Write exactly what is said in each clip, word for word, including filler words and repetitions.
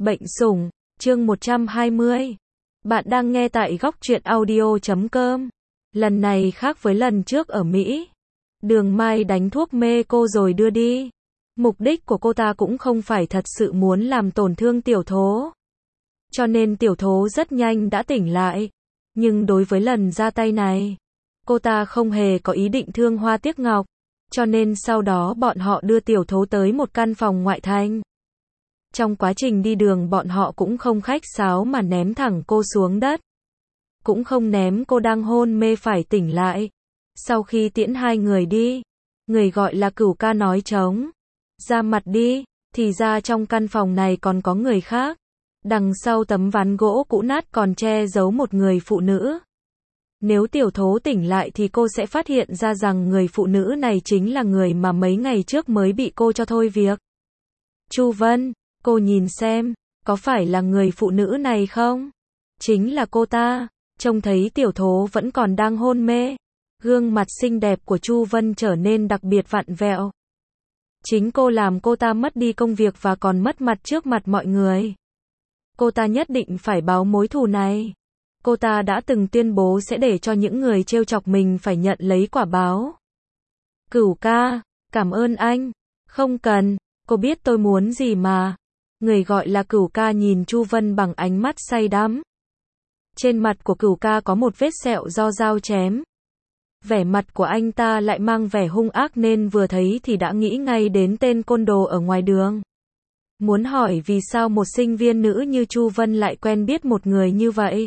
Bệnh sủng, chương một trăm hai mươi. Bạn đang nghe tại góc truyện audio chấm com. Lần này khác với lần trước ở Mỹ. Đường Mai đánh thuốc mê cô rồi đưa đi. Mục đích của cô ta cũng không phải thật sự muốn làm tổn thương tiểu thố. Cho nên tiểu thố rất nhanh đã tỉnh lại. Nhưng đối với lần ra tay này, cô ta không hề có ý định thương Hoa Tiếc Ngọc. Cho nên sau đó bọn họ đưa tiểu thố tới một căn phòng ngoại thành. Trong quá trình đi đường bọn họ cũng không khách sáo mà ném thẳng cô xuống đất. Cũng không ném cô đang hôn mê phải tỉnh lại. Sau khi tiễn hai người đi, người gọi là Cửu Ca nói trống. Ra mặt đi, thì ra trong căn phòng này còn có người khác. Đằng sau tấm ván gỗ cũ nát còn che giấu một người phụ nữ. Nếu tiểu thố tỉnh lại thì cô sẽ phát hiện ra rằng người phụ nữ này chính là người mà mấy ngày trước mới bị cô cho thôi việc. Chu Vân, cô nhìn xem, có phải là người phụ nữ này không? Chính là cô ta. Trông thấy tiểu thố vẫn còn đang hôn mê. Gương mặt xinh đẹp của Chu Vân trở nên đặc biệt vặn vẹo. Chính cô làm cô ta mất đi công việc và còn mất mặt trước mặt mọi người. Cô ta nhất định phải báo mối thù này. Cô ta đã từng tuyên bố sẽ để cho những người trêu chọc mình phải nhận lấy quả báo. Cửu ca, cảm ơn anh. Không cần, cô biết tôi muốn gì mà. Người gọi là Cửu Ca nhìn Chu Vân bằng ánh mắt say đắm. Trên mặt của Cửu Ca có một vết sẹo do dao chém. Vẻ mặt của anh ta lại mang vẻ hung ác nên vừa thấy thì đã nghĩ ngay đến tên côn đồ ở ngoài đường. Muốn hỏi vì sao một sinh viên nữ như Chu Vân lại quen biết một người như vậy.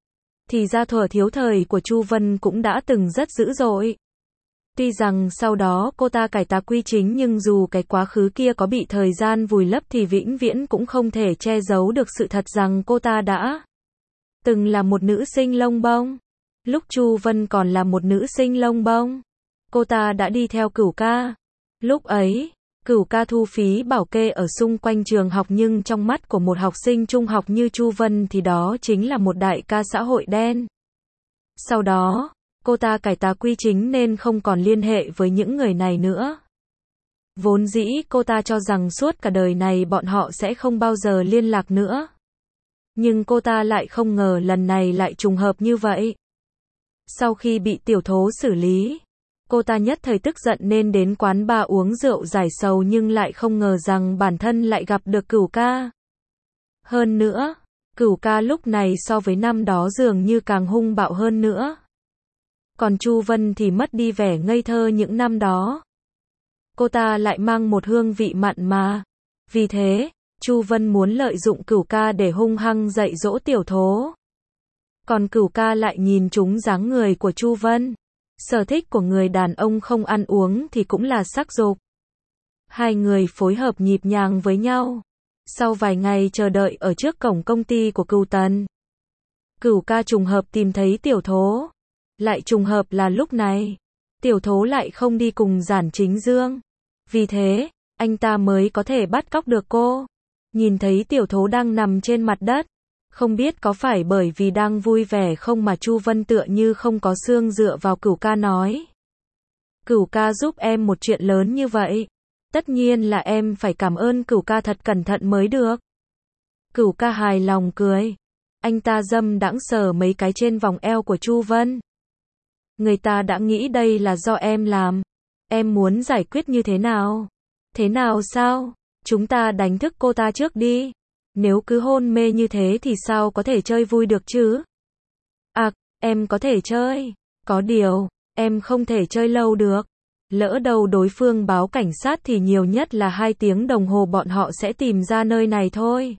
Thì ra thuở thiếu thời của Chu Vân cũng đã từng rất dữ dội. Tuy rằng sau đó cô ta cải tà quy chính nhưng dù cái quá khứ kia có bị thời gian vùi lấp thì vĩnh viễn cũng không thể che giấu được sự thật rằng cô ta đã từng là một nữ sinh lông bông. Lúc Chu Vân còn là một nữ sinh lông bông, cô ta đã đi theo Cửu Ca. Lúc ấy, Cửu Ca thu phí bảo kê ở xung quanh trường học nhưng trong mắt của một học sinh trung học như Chu Vân thì đó chính là một đại ca xã hội đen. Sau đó, cô ta cải tà quy chính nên không còn liên hệ với những người này nữa. Vốn dĩ cô ta cho rằng suốt cả đời này bọn họ sẽ không bao giờ liên lạc nữa. Nhưng cô ta lại không ngờ lần này lại trùng hợp như vậy. Sau khi bị tiểu thố xử lý, cô ta nhất thời tức giận nên đến quán bar uống rượu giải sầu nhưng lại không ngờ rằng bản thân lại gặp được Cửu Ca. Hơn nữa, Cửu Ca lúc này so với năm đó dường như càng hung bạo hơn nữa. Còn Chu Vân thì mất đi vẻ ngây thơ những năm đó. Cô ta lại mang một hương vị mặn mà. Vì thế, Chu Vân muốn lợi dụng Cửu Ca để hung hăng dạy dỗ tiểu thố. Còn Cửu Ca lại nhìn trúng dáng người của Chu Vân. Sở thích của người đàn ông không ăn uống thì cũng là sắc dục. Hai người phối hợp nhịp nhàng với nhau. Sau vài ngày chờ đợi ở trước cổng công ty của Cửu Tần, Cửu Ca trùng hợp tìm thấy tiểu thố. Lại trùng hợp là lúc này, tiểu thố lại không đi cùng Giản Chính Dương. Vì thế, anh ta mới có thể bắt cóc được cô. Nhìn thấy tiểu thố đang nằm trên mặt đất. Không biết có phải bởi vì đang vui vẻ không mà Chu Vân tựa như không có xương dựa vào Cửu Ca nói. Cửu Ca giúp em một chuyện lớn như vậy. Tất nhiên là em phải cảm ơn Cửu Ca thật cẩn thận mới được. Cửu Ca hài lòng cười. Anh ta dâm đãng sờ mấy cái trên vòng eo của Chu Vân. Người ta đã nghĩ đây là do em làm. Em muốn giải quyết như thế nào? Thế nào sao? Chúng ta đánh thức cô ta trước đi. Nếu cứ hôn mê như thế thì sao có thể chơi vui được chứ? À, em có thể chơi. Có điều, em không thể chơi lâu được. Lỡ đâu đối phương báo cảnh sát thì nhiều nhất là hai tiếng đồng hồ bọn họ sẽ tìm ra nơi này thôi.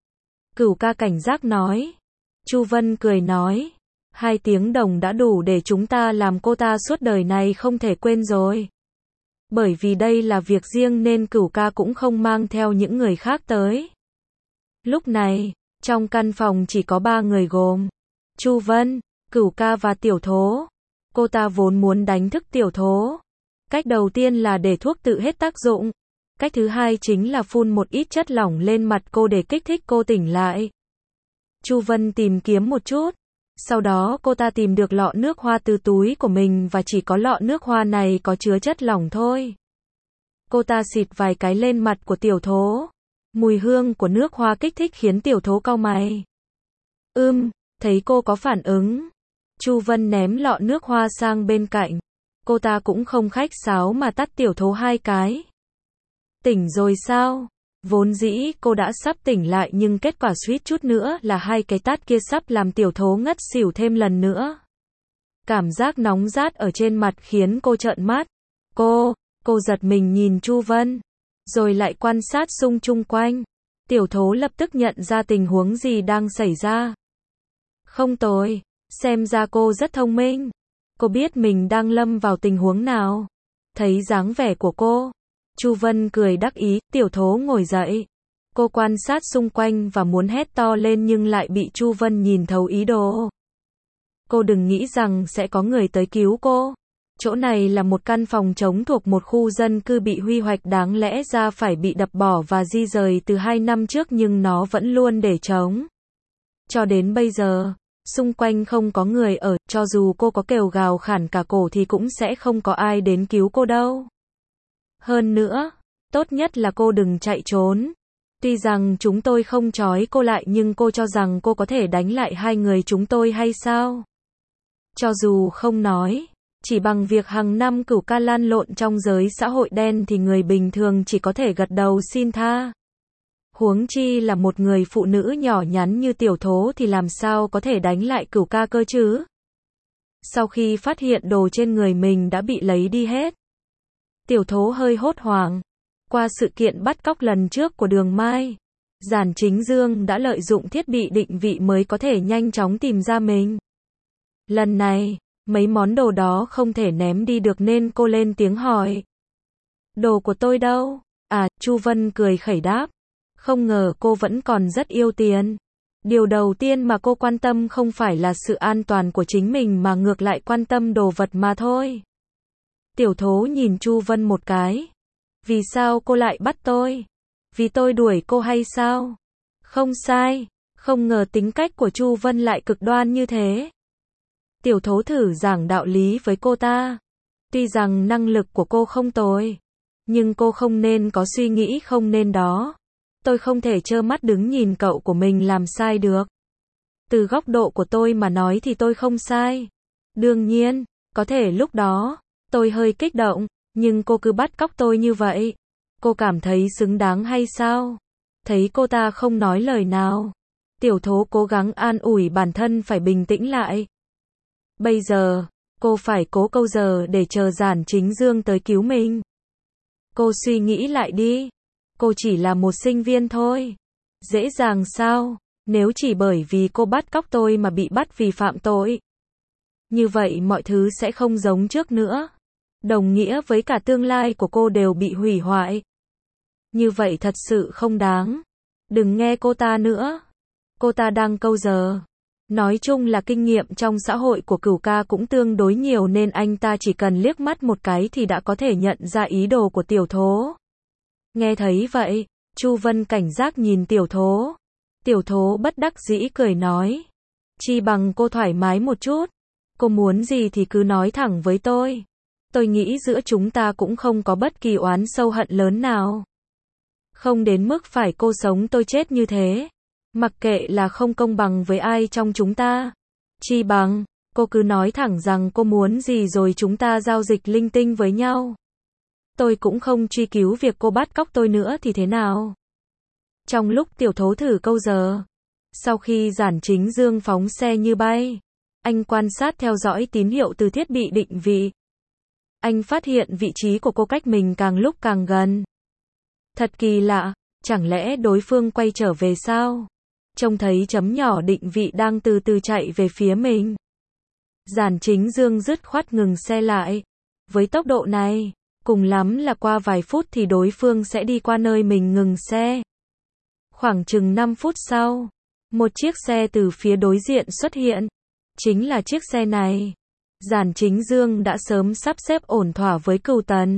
Cửu Ca cảnh giác nói. Chu Vân cười nói. Hai tiếng đồng đã đủ để chúng ta làm cô ta suốt đời này không thể quên rồi. Bởi vì đây là việc riêng nên Cửu Ca cũng không mang theo những người khác tới. Lúc này, trong căn phòng chỉ có ba người gồm Chu Vân, Cửu Ca và tiểu thố. Cô ta vốn muốn đánh thức tiểu thố. Cách đầu tiên là để thuốc tự hết tác dụng. Cách thứ hai chính là phun một ít chất lỏng lên mặt cô để kích thích cô tỉnh lại. Chu Vân tìm kiếm một chút. Sau đó cô ta tìm được lọ nước hoa từ túi của mình và chỉ có lọ nước hoa này có chứa chất lỏng thôi. Cô ta xịt vài cái lên mặt của tiểu thố. Mùi hương của nước hoa kích thích khiến Tiểu Thố cau mày. Ưm, thấy cô có phản ứng. Chu Vân ném lọ nước hoa sang bên cạnh. Cô ta cũng không khách sáo mà tát Tiểu Thố hai cái. Tỉnh rồi sao? Vốn dĩ cô đã sắp tỉnh lại nhưng kết quả suýt chút nữa là hai cái tát kia sắp làm Tiểu Thố ngất xỉu thêm lần nữa. Cảm giác nóng rát ở trên mặt khiến cô trợn mắt. Cô, cô giật mình nhìn Chu Vân, rồi lại quan sát xung chung quanh. Tiểu Thố lập tức nhận ra tình huống gì đang xảy ra. Không tồi, xem ra cô rất thông minh. Cô biết mình đang lâm vào tình huống nào. Thấy dáng vẻ của cô, Chu Vân cười đắc ý. Tiểu Thố ngồi dậy. Cô quan sát xung quanh và muốn hét to lên nhưng lại bị Chu Vân nhìn thấu ý đồ. Cô đừng nghĩ rằng sẽ có người tới cứu cô. Chỗ này là một căn phòng trống thuộc một khu dân cư bị quy hoạch, đáng lẽ ra phải bị đập bỏ và di rời từ hai năm trước nhưng nó vẫn luôn để trống. Cho đến bây giờ, xung quanh không có người ở, cho dù cô có kêu gào khản cả cổ thì cũng sẽ không có ai đến cứu cô đâu. Hơn nữa, tốt nhất là cô đừng chạy trốn. Tuy rằng chúng tôi không trói cô lại nhưng cô cho rằng cô có thể đánh lại hai người chúng tôi hay sao? Cho dù không nói, chỉ bằng việc hàng năm Cửu Ca lan lộn trong giới xã hội đen thì người bình thường chỉ có thể gật đầu xin tha. Huống chi là một người phụ nữ nhỏ nhắn như Tiểu Thố thì làm sao có thể đánh lại Cửu Ca cơ chứ? Sau khi phát hiện đồ trên người mình đã bị lấy đi hết, Tiểu Thố hơi hốt hoảng. Qua sự kiện bắt cóc lần trước của Đường Mai, Giản Chính Dương đã lợi dụng thiết bị định vị mới có thể nhanh chóng tìm ra mình. Lần này, mấy món đồ đó không thể ném đi được nên cô lên tiếng hỏi. Đồ của tôi đâu? À, Chu Vân cười khẩy đáp. Không ngờ cô vẫn còn rất yêu tiền. Điều đầu tiên mà cô quan tâm không phải là sự an toàn của chính mình mà ngược lại quan tâm đồ vật mà thôi. Tiểu Thố nhìn Chu Vân một cái. Vì sao cô lại bắt tôi? Vì tôi đuổi cô hay sao? Không sai, không ngờ tính cách của Chu Vân lại cực đoan như thế. Tiểu Thố thử giảng đạo lý với cô ta. Tuy rằng năng lực của cô không tồi, nhưng cô không nên có suy nghĩ không nên đó. Tôi không thể trơ mắt đứng nhìn cậu của mình làm sai được. Từ góc độ của tôi mà nói thì tôi không sai. Đương nhiên, có thể lúc đó, tôi hơi kích động, nhưng cô cứ bắt cóc tôi như vậy. Cô cảm thấy xứng đáng hay sao? Thấy cô ta không nói lời nào, Tiểu Thố cố gắng an ủi bản thân phải bình tĩnh lại. Bây giờ, cô phải cố câu giờ để chờ Giản Chính Dương tới cứu mình. Cô suy nghĩ lại đi. Cô chỉ là một sinh viên thôi. Dễ dàng sao? Nếu chỉ bởi vì cô bắt cóc tôi mà bị bắt vì phạm tội, như vậy mọi thứ sẽ không giống trước nữa. Đồng nghĩa với cả tương lai của cô đều bị hủy hoại. Như vậy thật sự không đáng. Đừng nghe cô ta nữa. Cô ta đang câu giờ. Nói chung là kinh nghiệm trong xã hội của Cửu Ca cũng tương đối nhiều nên anh ta chỉ cần liếc mắt một cái thì đã có thể nhận ra ý đồ của Tiểu Thố. Nghe thấy vậy, Chu Vân cảnh giác nhìn Tiểu Thố. Tiểu Thố bất đắc dĩ cười nói. Chi bằng cô thoải mái một chút. Cô muốn gì thì cứ nói thẳng với tôi. Tôi nghĩ giữa chúng ta cũng không có bất kỳ oán sâu hận lớn nào. Không đến mức phải cô sống tôi chết như thế. Mặc kệ là không công bằng với ai trong chúng ta. Chi bằng, cô cứ nói thẳng rằng cô muốn gì rồi chúng ta giao dịch linh tinh với nhau. Tôi cũng không truy cứu việc cô bắt cóc tôi nữa thì thế nào. Trong lúc Tiểu Thố thử câu giờ, sau khi Giản Chính Dương phóng xe như bay, anh quan sát theo dõi tín hiệu từ thiết bị định vị. Anh phát hiện vị trí của cô cách mình càng lúc càng gần. Thật kỳ lạ, chẳng lẽ đối phương quay trở về sao? Trông thấy chấm nhỏ định vị đang từ từ chạy về phía mình. Giản Chính Dương dứt khoát ngừng xe lại. Với tốc độ này, cùng lắm là qua vài phút thì đối phương sẽ đi qua nơi mình ngừng xe. Khoảng chừng năm phút sau, một chiếc xe từ phía đối diện xuất hiện. Chính là chiếc xe này. Giản Chính Dương đã sớm sắp xếp ổn thỏa với Cửu Tần.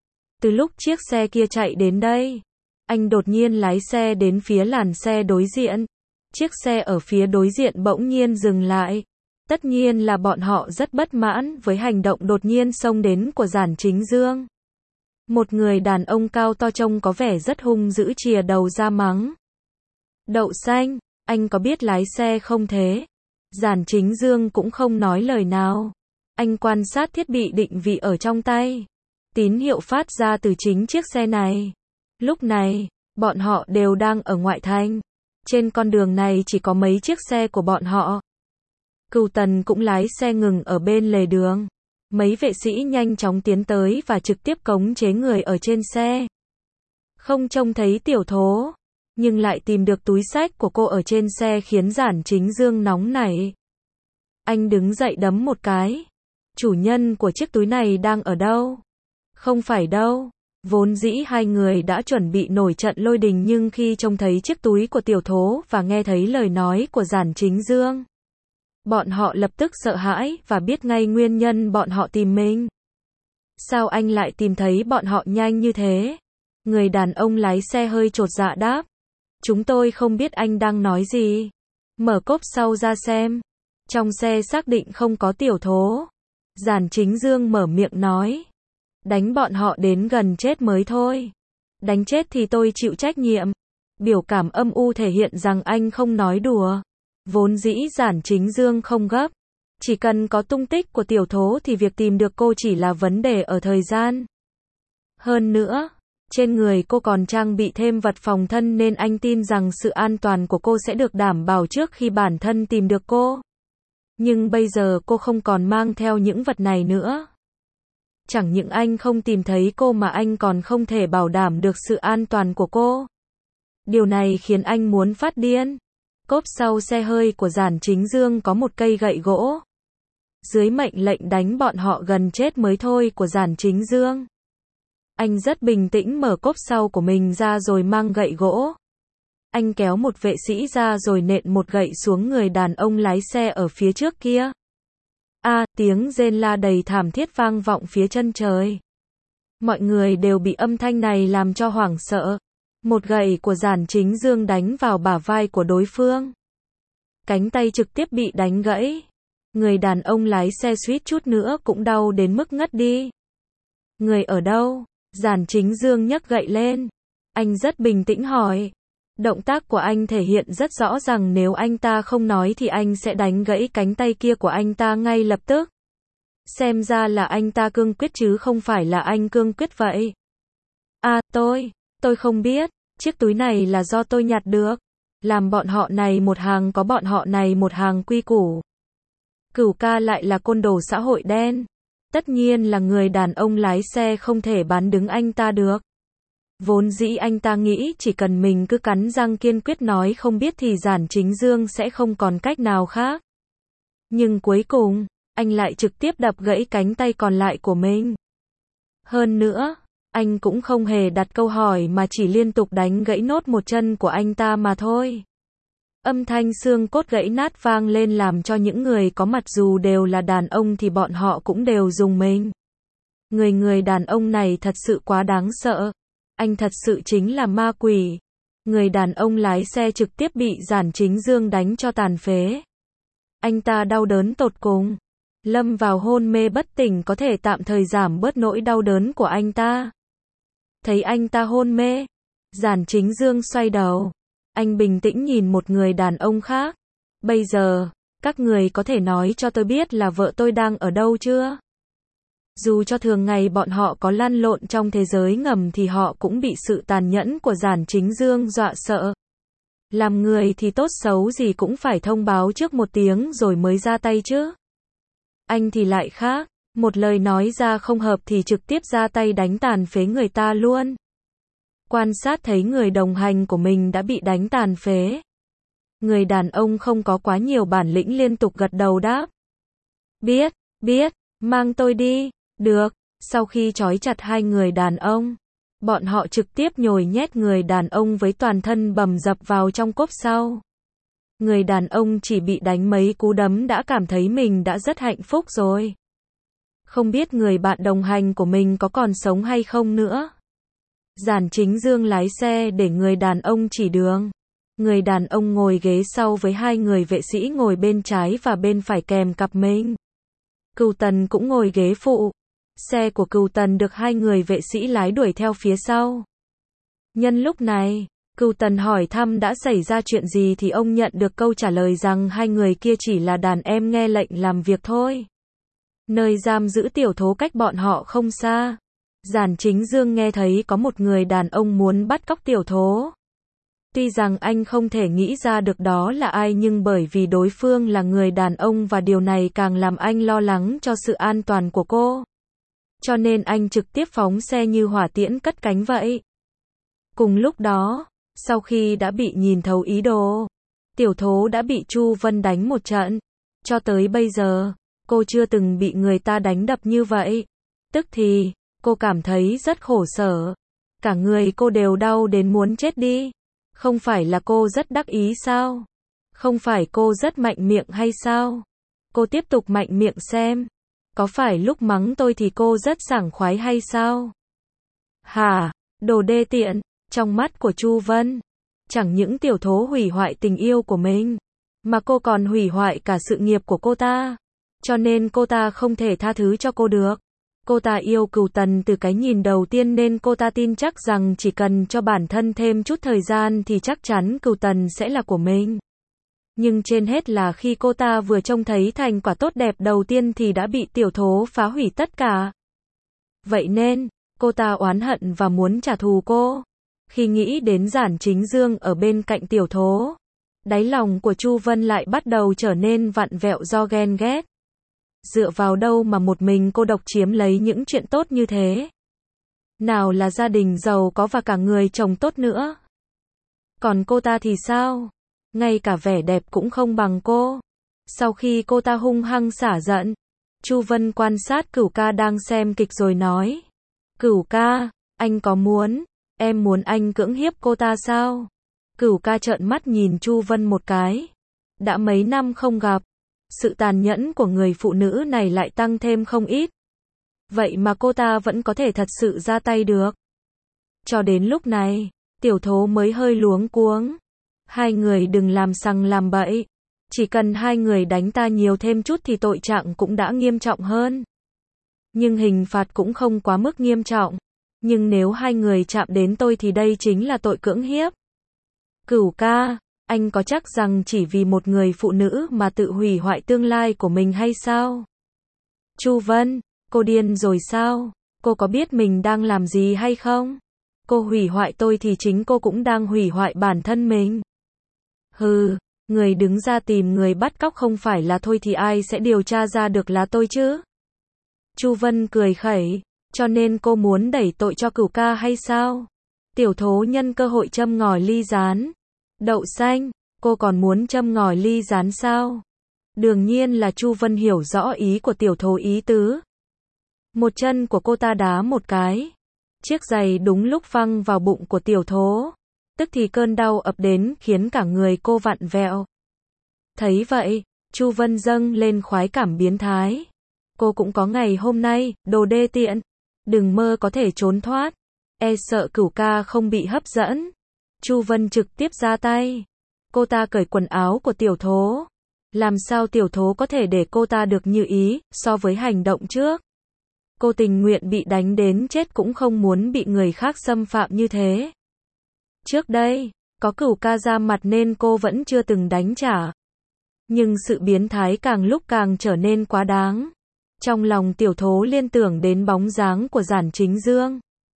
Từ lúc chiếc xe kia chạy đến đây, anh đột nhiên lái xe đến phía làn xe đối diện. Chiếc xe ở phía đối diện bỗng nhiên dừng lại. Tất nhiên là bọn họ rất bất mãn với hành động đột nhiên xông đến của Giản Chính Dương. Một người đàn ông cao to trông có vẻ rất hung dữ chìa đầu ra mắng. Đậu xanh, anh có biết lái xe không thế? Giản Chính Dương cũng không nói lời nào. Anh quan sát thiết bị định vị ở trong tay. Tín hiệu phát ra từ chính chiếc xe này. Lúc này, bọn họ đều đang ở ngoại thành. Trên con đường này chỉ có mấy chiếc xe của bọn họ. Cửu Tần cũng lái xe ngừng ở bên lề đường. Mấy vệ sĩ nhanh chóng tiến tới và trực tiếp khống chế người ở trên xe. Không trông thấy tiểu thố, nhưng lại tìm được túi xách của cô ở trên xe khiến Giản Chính Dương nóng nảy. Anh đứng dậy đấm một cái. Chủ nhân của chiếc túi này đang ở đâu? Không phải đâu. Vốn dĩ hai người đã chuẩn bị nổi trận lôi đình nhưng khi trông thấy chiếc túi của tiểu thố và nghe thấy lời nói của Giản Chính Dương, bọn họ lập tức sợ hãi và biết ngay nguyên nhân bọn họ tìm mình. Sao anh lại tìm thấy bọn họ nhanh như thế? Người đàn ông lái xe hơi chột dạ đáp. Chúng tôi không biết anh đang nói gì. Mở cốp sau ra xem. Trong xe xác định không có tiểu thố. Giản Chính Dương mở miệng nói. Đánh bọn họ đến gần chết mới thôi. Đánh chết thì tôi chịu trách nhiệm. Biểu cảm âm u thể hiện rằng anh không nói đùa. Vốn dĩ Giản Chính Dương không gấp. Chỉ cần có tung tích của tiểu thố thì việc tìm được cô chỉ là vấn đề ở thời gian. Hơn nữa, trên người cô còn trang bị thêm vật phòng thân nên anh tin rằng sự an toàn của cô sẽ được đảm bảo trước khi bản thân tìm được cô. Nhưng bây giờ cô không còn mang theo những vật này nữa. Chẳng những anh không tìm thấy cô mà anh còn không thể bảo đảm được sự an toàn của cô. Điều này khiến anh muốn phát điên. Cốp sau xe hơi của Giản Chính Dương có một cây gậy gỗ. Dưới mệnh lệnh đánh bọn họ gần chết mới thôi của Giản Chính Dương, anh rất bình tĩnh mở cốp sau của mình ra rồi mang gậy gỗ. Anh kéo một vệ sĩ ra rồi nện một gậy xuống người đàn ông lái xe ở phía trước kia. A, à, tiếng rên la đầy thảm thiết vang vọng phía chân trời. Mọi người đều bị âm thanh này làm cho hoảng sợ. Một gậy của Giản Chính Dương đánh vào bả vai của đối phương. Cánh tay trực tiếp bị đánh gãy. Người đàn ông lái xe suýt chút nữa cũng đau đến mức ngất đi. Người ở đâu? Giản Chính Dương nhấc gậy lên. Anh rất bình tĩnh hỏi. Động tác của anh thể hiện rất rõ rằng nếu anh ta không nói thì anh sẽ đánh gãy cánh tay kia của anh ta ngay lập tức. Xem ra là anh ta cương quyết chứ không phải là anh cương quyết vậy. À, tôi, tôi không biết, chiếc túi này là do tôi nhặt được. Làm bọn họ này một hàng có bọn họ này một hàng quy củ. Cửu ca lại là côn đồ xã hội đen. Tất nhiên là người đàn ông lái xe không thể bán đứng anh ta được. Vốn dĩ anh ta nghĩ chỉ cần mình cứ cắn răng kiên quyết nói không biết thì Giản Chính Dương sẽ không còn cách nào khác. Nhưng cuối cùng, anh lại trực tiếp đập gãy cánh tay còn lại của mình. Hơn nữa, anh cũng không hề đặt câu hỏi mà chỉ liên tục đánh gãy nốt một chân của anh ta mà thôi. Âm thanh xương cốt gãy nát vang lên làm cho những người có mặt dù đều là đàn ông thì bọn họ cũng đều rùng mình. Người người đàn ông này thật sự quá đáng sợ. Anh thật sự chính là ma quỷ. Người đàn ông lái xe trực tiếp bị Giản Chính Dương đánh cho tàn phế. Anh ta đau đớn tột cùng. Lâm vào hôn mê bất tỉnh có thể tạm thời giảm bớt nỗi đau đớn của anh ta. Thấy anh ta hôn mê, Giản Chính Dương xoay đầu. Anh bình tĩnh nhìn một người đàn ông khác. Bây giờ, các người có thể nói cho tôi biết là vợ tôi đang ở đâu chưa? Dù cho thường ngày bọn họ có lăn lộn trong thế giới ngầm thì họ cũng bị sự tàn nhẫn của Giản Chính Dương dọa sợ. Làm người thì tốt xấu gì cũng phải thông báo trước một tiếng rồi mới ra tay chứ. Anh thì lại khác, một lời nói ra không hợp thì trực tiếp ra tay đánh tàn phế người ta luôn. Quan sát thấy người đồng hành của mình đã bị đánh tàn phế. Người đàn ông không có quá nhiều bản lĩnh liên tục gật đầu đáp. Biết, biết, mang tôi đi. Được, sau khi trói chặt hai người đàn ông, bọn họ trực tiếp nhồi nhét người đàn ông với toàn thân bầm dập vào trong cốp sau. Người đàn ông chỉ bị đánh mấy cú đấm đã cảm thấy mình đã rất hạnh phúc rồi. Không biết người bạn đồng hành của mình có còn sống hay không nữa. Giản Chính Dương lái xe để người đàn ông chỉ đường. Người đàn ông ngồi ghế sau với hai người vệ sĩ ngồi bên trái và bên phải kèm cặp mình. Cửu Tần cũng ngồi ghế phụ. Xe của Cửu Tần được hai người vệ sĩ lái đuổi theo phía sau. Nhân lúc này, Cửu Tần hỏi thăm đã xảy ra chuyện gì thì ông nhận được câu trả lời rằng hai người kia chỉ là đàn em nghe lệnh làm việc thôi. Nơi giam giữ tiểu thố cách bọn họ không xa. Giản Chính Dương nghe thấy có một người đàn ông muốn bắt cóc tiểu thố. Tuy rằng anh không thể nghĩ ra được đó là ai nhưng bởi vì đối phương là người đàn ông và điều này càng làm anh lo lắng cho sự an toàn của cô. Cho nên anh trực tiếp phóng xe như hỏa tiễn cất cánh vậy. Cùng lúc đó, sau khi đã bị nhìn thấu ý đồ, tiểu thố đã bị Chu Vân đánh một trận. Cho tới bây giờ, cô chưa từng bị người ta đánh đập như vậy. Tức thì, cô cảm thấy rất khổ sở. Cả người cô đều đau đến muốn chết đi. Không phải là cô rất đắc ý sao? Không phải cô rất mạnh miệng hay sao? Cô tiếp tục mạnh miệng xem. Có phải lúc mắng tôi thì cô rất sảng khoái hay sao? Hả? Đồ đê tiện. Trong mắt của Chu Vân, chẳng những tiểu thố hủy hoại tình yêu của mình, mà cô còn hủy hoại cả sự nghiệp của cô ta. Cho nên cô ta không thể tha thứ cho cô được. Cô ta yêu Cửu Tần từ cái nhìn đầu tiên nên cô ta tin chắc rằng chỉ cần cho bản thân thêm chút thời gian thì chắc chắn Cửu Tần sẽ là của mình. Nhưng trên hết là khi cô ta vừa trông thấy thành quả tốt đẹp đầu tiên thì đã bị tiểu thố phá hủy tất cả. Vậy nên, cô ta oán hận và muốn trả thù cô. Khi nghĩ đến Giản Chính Dương ở bên cạnh tiểu thố, đáy lòng của Chu Vân lại bắt đầu trở nên vặn vẹo do ghen ghét. Dựa vào đâu mà một mình cô độc chiếm lấy những chuyện tốt như thế? Nào là gia đình giàu có và cả người chồng tốt nữa. Còn cô ta thì sao? Ngay cả vẻ đẹp cũng không bằng cô. Sau khi cô ta hung hăng xả giận, Chu Vân quan sát Cửu ca đang xem kịch rồi nói. Cửu ca, anh có muốn, em muốn anh cưỡng hiếp cô ta sao? Cửu ca trợn mắt nhìn Chu Vân một cái. Đã mấy năm không gặp, sự tàn nhẫn của người phụ nữ này lại tăng thêm không ít. Vậy mà cô ta vẫn có thể thật sự ra tay được. Cho đến lúc này, tiểu thố mới hơi luống cuống. Hai người đừng làm sằng làm bậy. Chỉ cần hai người đánh ta nhiều thêm chút thì tội trạng cũng đã nghiêm trọng hơn. Nhưng hình phạt cũng không quá mức nghiêm trọng. Nhưng nếu hai người chạm đến tôi thì đây chính là tội cưỡng hiếp. Cửu ca, anh có chắc rằng chỉ vì một người phụ nữ mà tự hủy hoại tương lai của mình hay sao? Chu Vân, cô điên rồi sao? Cô có biết mình đang làm gì hay không? Cô hủy hoại tôi thì chính cô cũng đang hủy hoại bản thân mình. Hừ, người đứng ra tìm người bắt cóc không phải là tôi thì ai sẽ điều tra ra được là tôi chứ? Chu Vân cười khẩy, cho nên cô muốn đẩy tội cho Cửu ca hay sao? Tiểu thố nhân cơ hội châm ngòi ly rán. Đậu xanh, cô còn muốn châm ngòi ly rán sao? Đương nhiên là Chu Vân hiểu rõ ý của tiểu thố ý tứ. Một chân của cô ta đá một cái. Chiếc giày đúng lúc văng vào bụng của tiểu thố. Tức thì cơn đau ập đến khiến cả người cô vặn vẹo. Thấy vậy, Chu Vân dâng lên khoái cảm biến thái. Cô cũng có ngày hôm nay, đồ đê tiện. Đừng mơ có thể trốn thoát. E sợ Cửu ca không bị hấp dẫn. Chu Vân trực tiếp ra tay. Cô ta cởi quần áo của tiểu thố. Làm sao tiểu thố có thể để cô ta được như ý, so với hành động trước. Cô tình nguyện bị đánh đến chết cũng không muốn bị người khác xâm phạm như thế. Trước đây, có Cửu ca ra mặt nên cô vẫn chưa từng đánh trả. Nhưng sự biến thái càng lúc càng trở nên quá đáng. Trong lòng tiểu thố liên tưởng đến bóng dáng của Giản Chính Dương.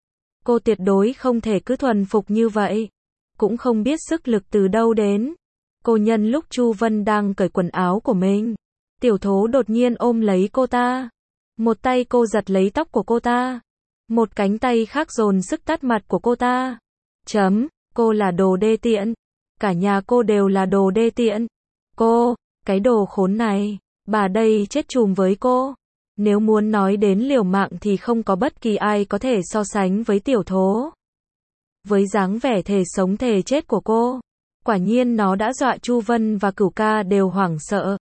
Cô tuyệt đối không thể cứ thuần phục như vậy. Cũng không biết sức lực từ đâu đến. Cô nhân lúc Chu Vân đang cởi quần áo của mình. Tiểu thố đột nhiên ôm lấy cô ta. Một tay cô giật lấy tóc của cô ta. Một cánh tay khác dồn sức tát mặt của cô ta. Chấm, cô là đồ đê tiện. Cả nhà cô đều là đồ đê tiện. Cô, cái đồ khốn này, bà đây chết chùm với cô. Nếu muốn nói đến liều mạng thì không có bất kỳ ai có thể so sánh với tiểu thố. Với dáng vẻ thề sống thề chết của cô, quả nhiên nó đã dọa Chu Vân và Cửu ca đều hoảng sợ.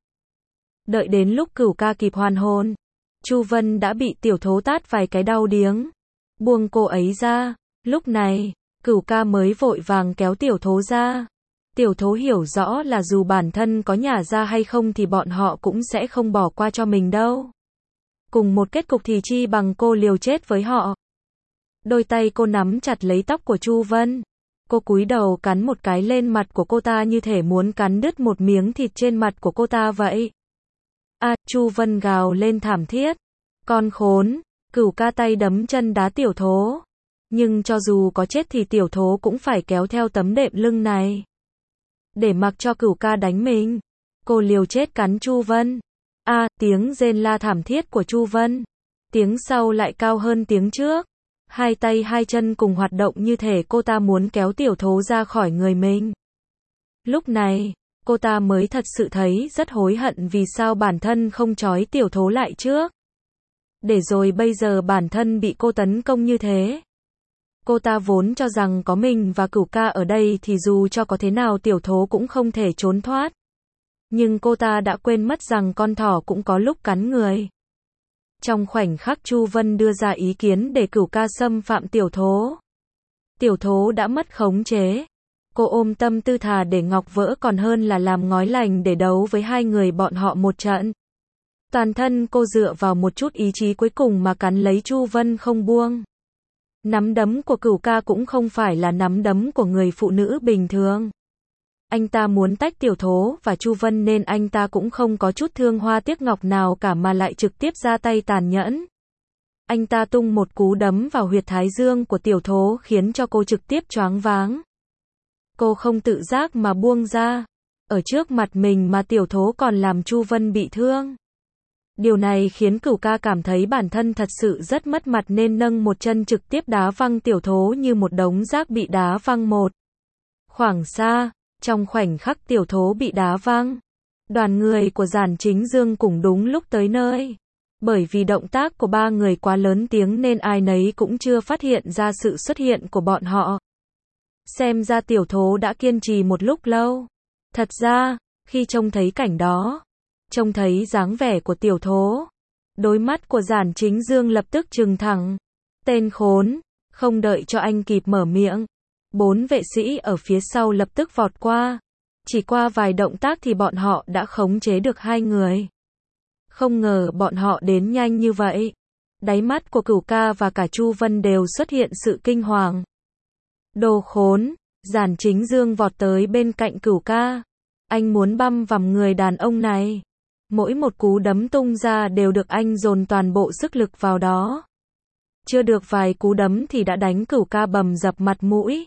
Đợi đến lúc Cửu ca kịp hoàn hồn, Chu Vân đã bị tiểu thố tát vài cái đau điếng. Buông cô ấy ra, lúc này, Cửu ca mới vội vàng kéo tiểu thố ra. Tiểu thố hiểu rõ là dù bản thân có nhả ra hay không thì bọn họ cũng sẽ không bỏ qua cho mình đâu. cùng một kết cục thì chi bằng cô liều chết với họ. Đôi tay cô nắm chặt lấy tóc của Chu Vân. Cô cúi đầu cắn một cái lên mặt của cô ta như thể muốn cắn đứt một miếng thịt trên mặt của cô ta vậy. A, Chu Vân gào lên thảm thiết. Con khốn, Cửu ca tay đấm chân đá tiểu thố. Nhưng cho dù có chết thì tiểu thố cũng phải kéo theo tấm đệm lưng này. Để mặc cho Cửu ca đánh mình. Cô liều chết cắn Chu Vân. A, tiếng rên la thảm thiết của Chu Vân. Tiếng sau lại cao hơn tiếng trước. Hai tay hai chân cùng hoạt động như thể cô ta muốn kéo tiểu thố ra khỏi người mình. Lúc này, cô ta mới thật sự thấy rất hối hận vì sao bản thân không trói tiểu thố lại trước. Để rồi bây giờ bản thân bị cô tấn công như thế. Cô ta vốn cho rằng có mình và Cửu ca ở đây thì dù cho có thế nào tiểu thố cũng không thể trốn thoát. Nhưng cô ta đã quên mất rằng con thỏ cũng có lúc cắn người. Trong khoảnh khắc Chu Vân đưa ra ý kiến để Cửu ca xâm phạm tiểu thố. Tiểu thố đã mất khống chế. Cô ôm tâm tư thà để ngọc vỡ còn hơn là làm ngói lành để đấu với hai người bọn họ một trận. Toàn thân cô dựa vào một chút ý chí cuối cùng mà cắn lấy Chu Vân không buông. Nắm đấm của Cửu ca cũng không phải là nắm đấm của người phụ nữ bình thường. Anh ta muốn tách tiểu thố và Chu Vân nên anh ta cũng không có chút thương hoa tiếc ngọc nào cả mà lại trực tiếp ra tay tàn nhẫn. Anh ta tung một cú đấm vào huyệt thái dương của tiểu thố khiến cho cô trực tiếp choáng váng. Cô không tự giác mà buông ra. Ở trước mặt mình mà tiểu thố còn làm Chu Vân bị thương. Điều này khiến Cửu ca cảm thấy bản thân thật sự rất mất mặt nên nâng một chân trực tiếp đá văng tiểu thố như một đống rác bị đá văng một khoảng xa. Trong khoảnh khắc tiểu thố bị đá văng, đoàn người của Giản Chính Dương cùng đúng lúc tới nơi. Bởi vì động tác của ba người quá lớn tiếng nên ai nấy cũng chưa phát hiện ra sự xuất hiện của bọn họ. Xem ra tiểu thố đã kiên trì một lúc lâu. Thật ra, khi trông thấy cảnh đó, trông thấy dáng vẻ của tiểu thố, đôi mắt của Giản Chính Dương lập tức trừng thẳng. Tên khốn, không đợi cho anh kịp mở miệng. Bốn vệ sĩ ở phía sau lập tức vọt qua. Chỉ qua vài động tác thì bọn họ đã khống chế được hai người. Không ngờ bọn họ đến nhanh như vậy. Đáy mắt của Cửu ca và cả Chu Vân đều xuất hiện sự kinh hoàng. Đồ khốn, Giản Chính Dương vọt tới bên cạnh Cửu ca. Anh muốn băm vằm người đàn ông này. Mỗi một cú đấm tung ra đều được anh dồn toàn bộ sức lực vào đó. Chưa được vài cú đấm thì đã đánh Cửu ca bầm dập mặt mũi.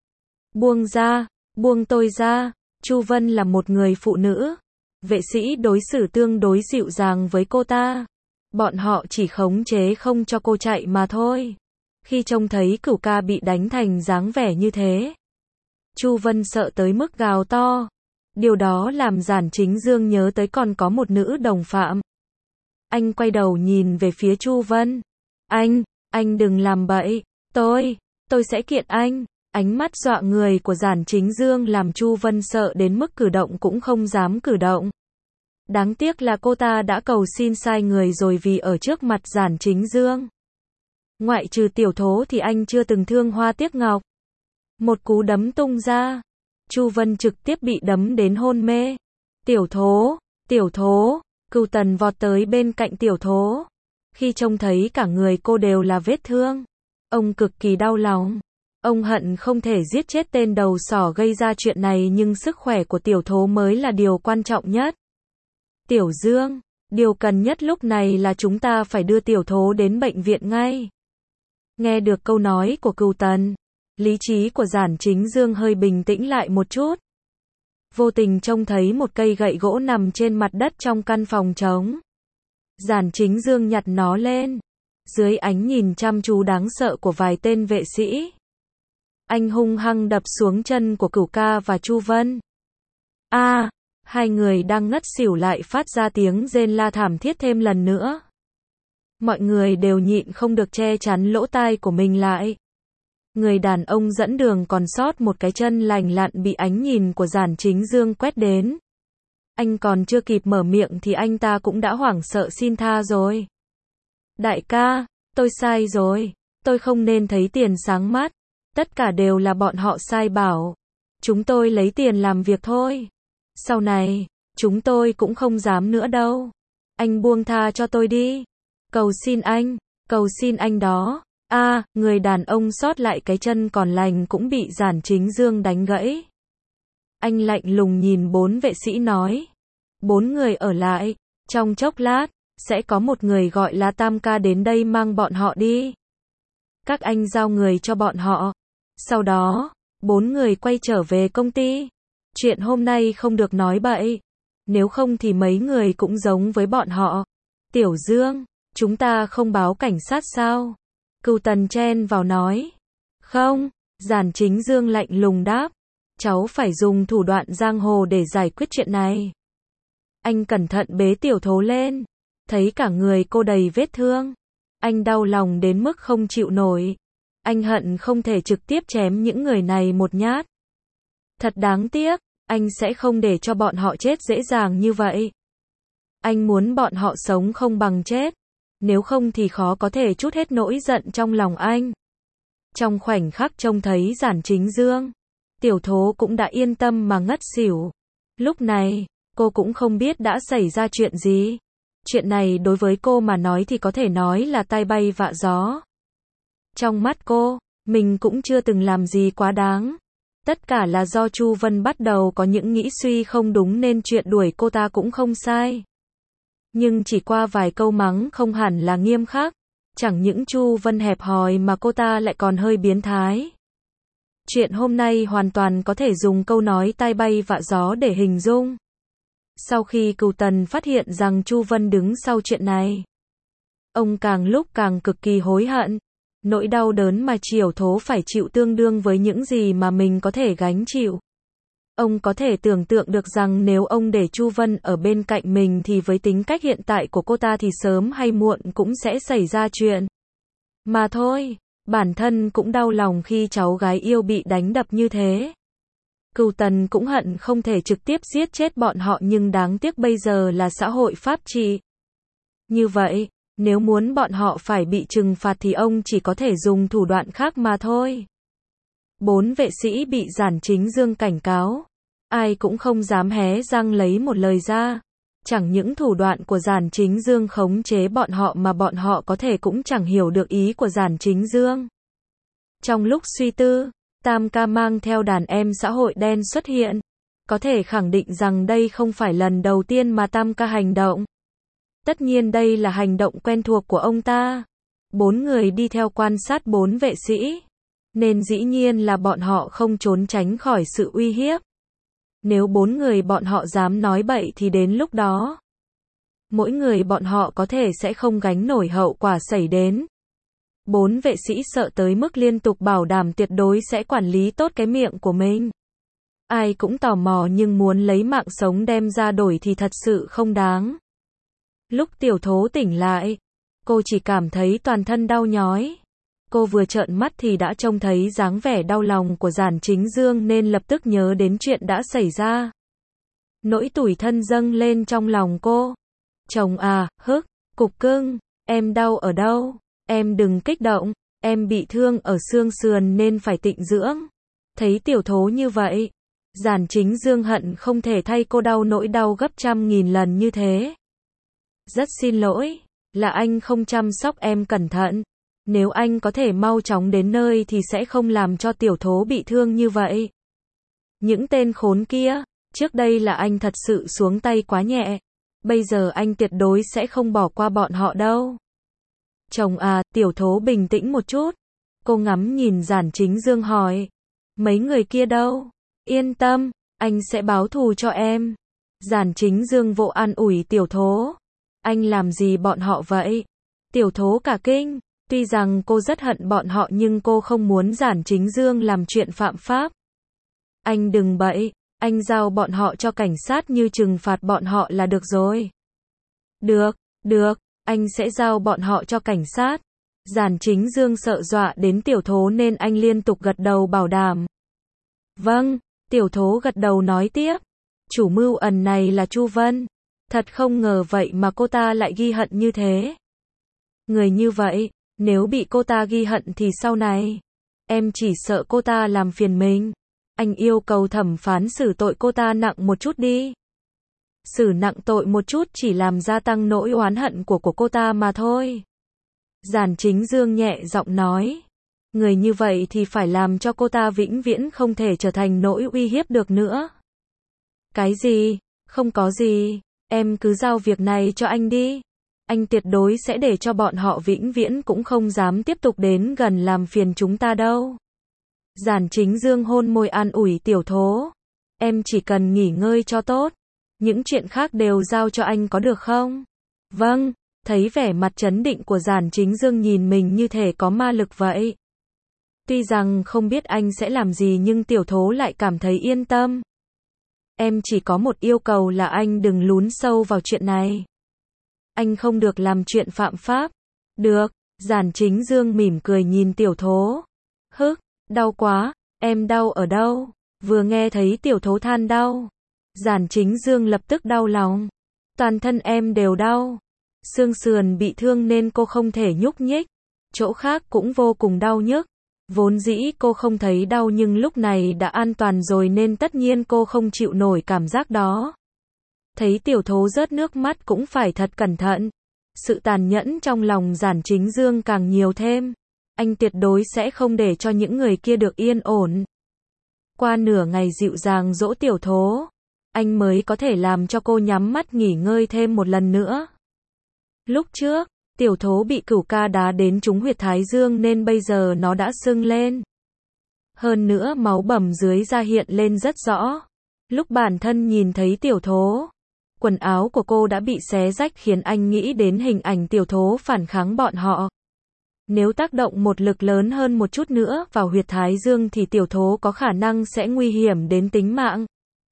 Buông ra, buông tôi ra. Chu Vân là một người phụ nữ. Vệ sĩ đối xử tương đối dịu dàng với cô ta. Bọn họ chỉ khống chế không cho cô chạy mà thôi. Khi trông thấy Cửu ca bị đánh thành dáng vẻ như thế, Chu Vân sợ tới mức gào to. Điều đó làm Giản Chính Dương nhớ tới còn có một nữ đồng phạm. Anh quay đầu nhìn về phía Chu Vân. Anh, anh đừng làm bậy. Tôi, tôi sẽ kiện anh. Ánh mắt dọa người của Giản Chính Dương làm Chu Vân sợ đến mức cử động cũng không dám cử động. Đáng tiếc là cô ta đã cầu xin sai người rồi vì ở trước mặt Giản Chính Dương. Ngoại trừ tiểu thố thì anh chưa từng thương hoa tiếc ngọc. Một cú đấm tung ra. Chu Vân trực tiếp bị đấm đến hôn mê. Tiểu thố, tiểu thố, Cửu Tần vọt tới bên cạnh tiểu thố. Khi trông thấy cả người cô đều là vết thương, ông cực kỳ đau lòng. Ông hận không thể giết chết tên đầu sỏ gây ra chuyện này nhưng sức khỏe của tiểu thố mới là điều quan trọng nhất. Tiểu Dương, điều cần nhất lúc này là chúng ta phải đưa tiểu thố đến bệnh viện ngay. Nghe được câu nói của Cửu Tần, lý trí của Giản Chính Dương hơi bình tĩnh lại một chút. Vô tình trông thấy một cây gậy gỗ nằm trên mặt đất trong căn phòng trống. Giản Chính Dương nhặt nó lên. Dưới ánh nhìn chăm chú đáng sợ của vài tên vệ sĩ, anh hung hăng đập xuống chân của Cửu ca và Chu Vân. A, à, hai người đang ngất xỉu lại phát ra tiếng rên la thảm thiết thêm lần nữa. Mọi người đều nhịn không được che chắn lỗ tai của mình lại. Người đàn ông dẫn đường còn sót một cái chân lành lặn bị ánh nhìn của Giản Chính Dương quét đến. Anh còn chưa kịp mở miệng thì anh ta cũng đã hoảng sợ xin tha rồi. Đại ca, tôi sai rồi. Tôi không nên thấy tiền sáng mắt. Tất cả đều là bọn họ sai bảo. Chúng tôi lấy tiền làm việc thôi. Sau này, chúng tôi cũng không dám nữa đâu. Anh buông tha cho tôi đi. Cầu xin anh, cầu xin anh đó. A, à, người đàn ông sót lại cái chân còn lành cũng bị Giản Chính Dương đánh gãy. Anh lạnh lùng nhìn bốn vệ sĩ nói. Bốn người ở lại, trong chốc lát, sẽ có một người gọi là Tam Ca đến đây mang bọn họ đi. Các anh giao người cho bọn họ. Sau đó, bốn người quay trở về công ty. Chuyện hôm nay không được nói bậy. Nếu không thì mấy người cũng giống với bọn họ. Tiểu Dương, chúng ta không báo cảnh sát sao? Cửu Tần chen vào nói. Không, Giản Chính Dương lạnh lùng đáp. Cháu phải dùng thủ đoạn giang hồ để giải quyết chuyện này. Anh cẩn thận bế Tiểu Thố lên. Thấy cả người cô đầy vết thương. Anh đau lòng đến mức không chịu nổi. Anh hận không thể trực tiếp chém những người này một nhát. Thật đáng tiếc, anh sẽ không để cho bọn họ chết dễ dàng như vậy. Anh muốn bọn họ sống không bằng chết. Nếu không thì khó có thể trút hết nỗi giận trong lòng anh. Trong khoảnh khắc trông thấy Giản Chính Dương, Tiểu Thố cũng đã yên tâm mà ngất xỉu. Lúc này, cô cũng không biết đã xảy ra chuyện gì. Chuyện này đối với cô mà nói thì có thể nói là tai bay vạ gió. Trong mắt cô, mình cũng chưa từng làm gì quá đáng. Tất cả là do Chu Vân bắt đầu có những nghĩ suy không đúng nên chuyện đuổi cô ta cũng không sai. Nhưng chỉ qua vài câu mắng không hẳn là nghiêm khắc. Chẳng những Chu Vân hẹp hòi mà cô ta lại còn hơi biến thái. Chuyện hôm nay hoàn toàn có thể dùng câu nói tai bay vạ gió để hình dung. Sau khi Cửu Tần phát hiện rằng Chu Vân đứng sau chuyện này, ông càng lúc càng cực kỳ hối hận. Nỗi đau đớn mà Tiểu Thố phải chịu tương đương với những gì mà mình có thể gánh chịu. Ông có thể tưởng tượng được rằng nếu ông để Chu Vân ở bên cạnh mình thì với tính cách hiện tại của cô ta thì sớm hay muộn cũng sẽ xảy ra chuyện. Mà thôi, bản thân cũng đau lòng khi cháu gái yêu bị đánh đập như thế. Cửu Tần cũng hận không thể trực tiếp giết chết bọn họ nhưng đáng tiếc bây giờ là xã hội pháp trị. Như vậy, nếu muốn bọn họ phải bị trừng phạt thì ông chỉ có thể dùng thủ đoạn khác mà thôi. Bốn vệ sĩ bị Giản Chính Dương cảnh cáo. Ai cũng không dám hé răng lấy một lời ra. Chẳng những thủ đoạn của Giản Chính Dương khống chế bọn họ mà bọn họ có thể cũng chẳng hiểu được ý của Giản Chính Dương. Trong lúc suy tư, Tam Ca mang theo đàn em xã hội đen xuất hiện. Có thể khẳng định rằng đây không phải lần đầu tiên mà Tam Ca hành động. Tất nhiên đây là hành động quen thuộc của ông ta. Bốn người đi theo quan sát bốn vệ sĩ. Nên dĩ nhiên là bọn họ không trốn tránh khỏi sự uy hiếp. Nếu bốn người bọn họ dám nói bậy thì đến lúc đó, mỗi người bọn họ có thể sẽ không gánh nổi hậu quả xảy đến. Bốn vệ sĩ sợ tới mức liên tục bảo đảm tuyệt đối sẽ quản lý tốt cái miệng của mình. Ai cũng tò mò nhưng muốn lấy mạng sống đem ra đổi thì thật sự không đáng. Lúc Tiểu Thố tỉnh lại, cô chỉ cảm thấy toàn thân đau nhói. Cô vừa trợn mắt thì đã trông thấy dáng vẻ đau lòng của Giản Chính Dương nên lập tức nhớ đến chuyện đã xảy ra. Nỗi tủi thân dâng lên trong lòng cô. Chồng à, hức, cục cưng, em đau ở đâu? Em đừng kích động, em bị thương ở xương sườn nên phải tịnh dưỡng. Thấy Tiểu Thố như vậy, Giản Chính Dương hận không thể thay cô đau nỗi đau gấp trăm nghìn lần như thế. Rất xin lỗi, là anh không chăm sóc em cẩn thận. Nếu anh có thể mau chóng đến nơi thì sẽ không làm cho Tiểu Thố bị thương như vậy. Những tên khốn kia, trước đây là anh thật sự xuống tay quá nhẹ. Bây giờ anh tuyệt đối sẽ không bỏ qua bọn họ đâu. Chồng à, Tiểu Thố bình tĩnh một chút. Cô ngắm nhìn Giản Chính Dương hỏi. Mấy người kia đâu? Yên tâm, anh sẽ báo thù cho em. Giản Chính Dương vỗ an ủi Tiểu Thố. Anh làm gì bọn họ vậy? Tiểu Thố cả kinh. Tuy rằng cô rất hận bọn họ nhưng cô không muốn Giản Chính Dương làm chuyện phạm pháp. Anh đừng bậy, anh giao bọn họ cho cảnh sát như trừng phạt bọn họ là được rồi. Được, được, anh sẽ giao bọn họ cho cảnh sát. Giản Chính Dương sợ dọa đến Tiểu Thố nên anh liên tục gật đầu bảo đảm. Vâng, Tiểu Thố gật đầu nói tiếp. Chủ mưu ẩn này là Chu Vân. Thật không ngờ vậy mà cô ta lại ghi hận như thế. Người như vậy, nếu bị cô ta ghi hận thì sau này, em chỉ sợ cô ta làm phiền mình. Anh yêu cầu thẩm phán xử tội cô ta nặng một chút đi. xử nặng tội một chút chỉ làm gia tăng nỗi oán hận của của cô ta mà thôi. Giản Chính Dương nhẹ giọng nói. Người như vậy thì phải làm cho cô ta vĩnh viễn không thể trở thành nỗi uy hiếp được nữa. Cái gì? Không có gì. Em cứ giao việc này cho anh đi. Anh tuyệt đối sẽ để cho bọn họ vĩnh viễn cũng không dám tiếp tục đến gần làm phiền chúng ta đâu. Giản Chính Dương hôn môi an ủi Tiểu Thố. Em chỉ cần nghỉ ngơi cho tốt. Những chuyện khác đều giao cho anh có được không? Vâng. Thấy vẻ mặt trấn định của Giản Chính Dương nhìn mình như thể có ma lực vậy. Tuy rằng không biết anh sẽ làm gì nhưng Tiểu Thố lại cảm thấy yên tâm. Em chỉ có một yêu cầu là anh đừng lún sâu vào chuyện này. Anh không được làm chuyện phạm pháp. Được. Giản Chính Dương mỉm cười nhìn Tiểu Thố. Hức, đau quá, em đau ở đâu? Vừa nghe thấy Tiểu Thố than đau, Giản Chính Dương lập tức đau lòng. Toàn thân em đều đau. Xương sườn bị thương nên cô không thể nhúc nhích. Chỗ khác cũng vô cùng đau nhức. Vốn dĩ cô không thấy đau nhưng lúc này đã an toàn rồi nên tất nhiên cô không chịu nổi cảm giác đó. Thấy Tiểu Thố rớt nước mắt cũng phải thật cẩn thận. Sự tàn nhẫn trong lòng Giản Chính Dương càng nhiều thêm. Anh tuyệt đối sẽ không để cho những người kia được yên ổn. Qua nửa ngày dịu dàng dỗ Tiểu Thố, anh mới có thể làm cho cô nhắm mắt nghỉ ngơi thêm một lần nữa. Lúc trước, Tiểu Thố bị cửu ca đá đến trúng huyệt thái dương nên bây giờ nó đã sưng lên. Hơn nữa máu bầm dưới da hiện lên rất rõ. Lúc bản thân nhìn thấy Tiểu Thố, quần áo của cô đã bị xé rách khiến anh nghĩ đến hình ảnh Tiểu Thố phản kháng bọn họ. Nếu tác động một lực lớn hơn một chút nữa vào huyệt thái dương thì Tiểu Thố có khả năng sẽ nguy hiểm đến tính mạng.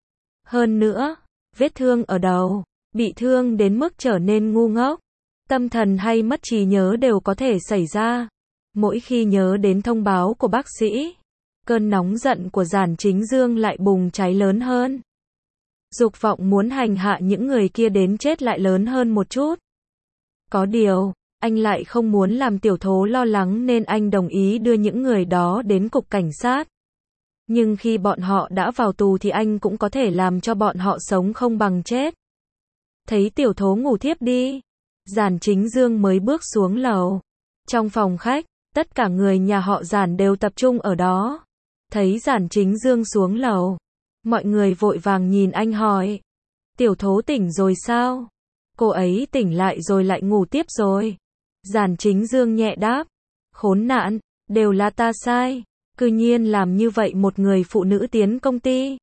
Hơn nữa, vết thương ở đầu, bị thương đến mức trở nên ngu ngốc, tâm thần hay mất trí nhớ đều có thể xảy ra. Mỗi khi nhớ đến thông báo của bác sĩ, cơn nóng giận của Giản Chính Dương lại bùng cháy lớn hơn. Dục vọng muốn hành hạ những người kia đến chết lại lớn hơn một chút. Có điều, anh lại không muốn làm Tiểu Thố lo lắng nên anh đồng ý đưa những người đó đến cục cảnh sát. Nhưng khi bọn họ đã vào tù thì anh cũng có thể làm cho bọn họ sống không bằng chết. Thấy Tiểu Thố ngủ thiếp đi, Giản Chính Dương mới bước xuống lầu. Trong phòng khách, tất cả người nhà họ Giản đều tập trung ở đó. Thấy Giản Chính Dương xuống lầu, mọi người vội vàng nhìn anh hỏi. Tiểu Thố tỉnh rồi sao? Cô ấy tỉnh lại rồi lại ngủ tiếp rồi. Giản Chính Dương nhẹ đáp. Khốn nạn, đều là ta sai. Cư nhiên làm như vậy một người phụ nữ tiến công ty.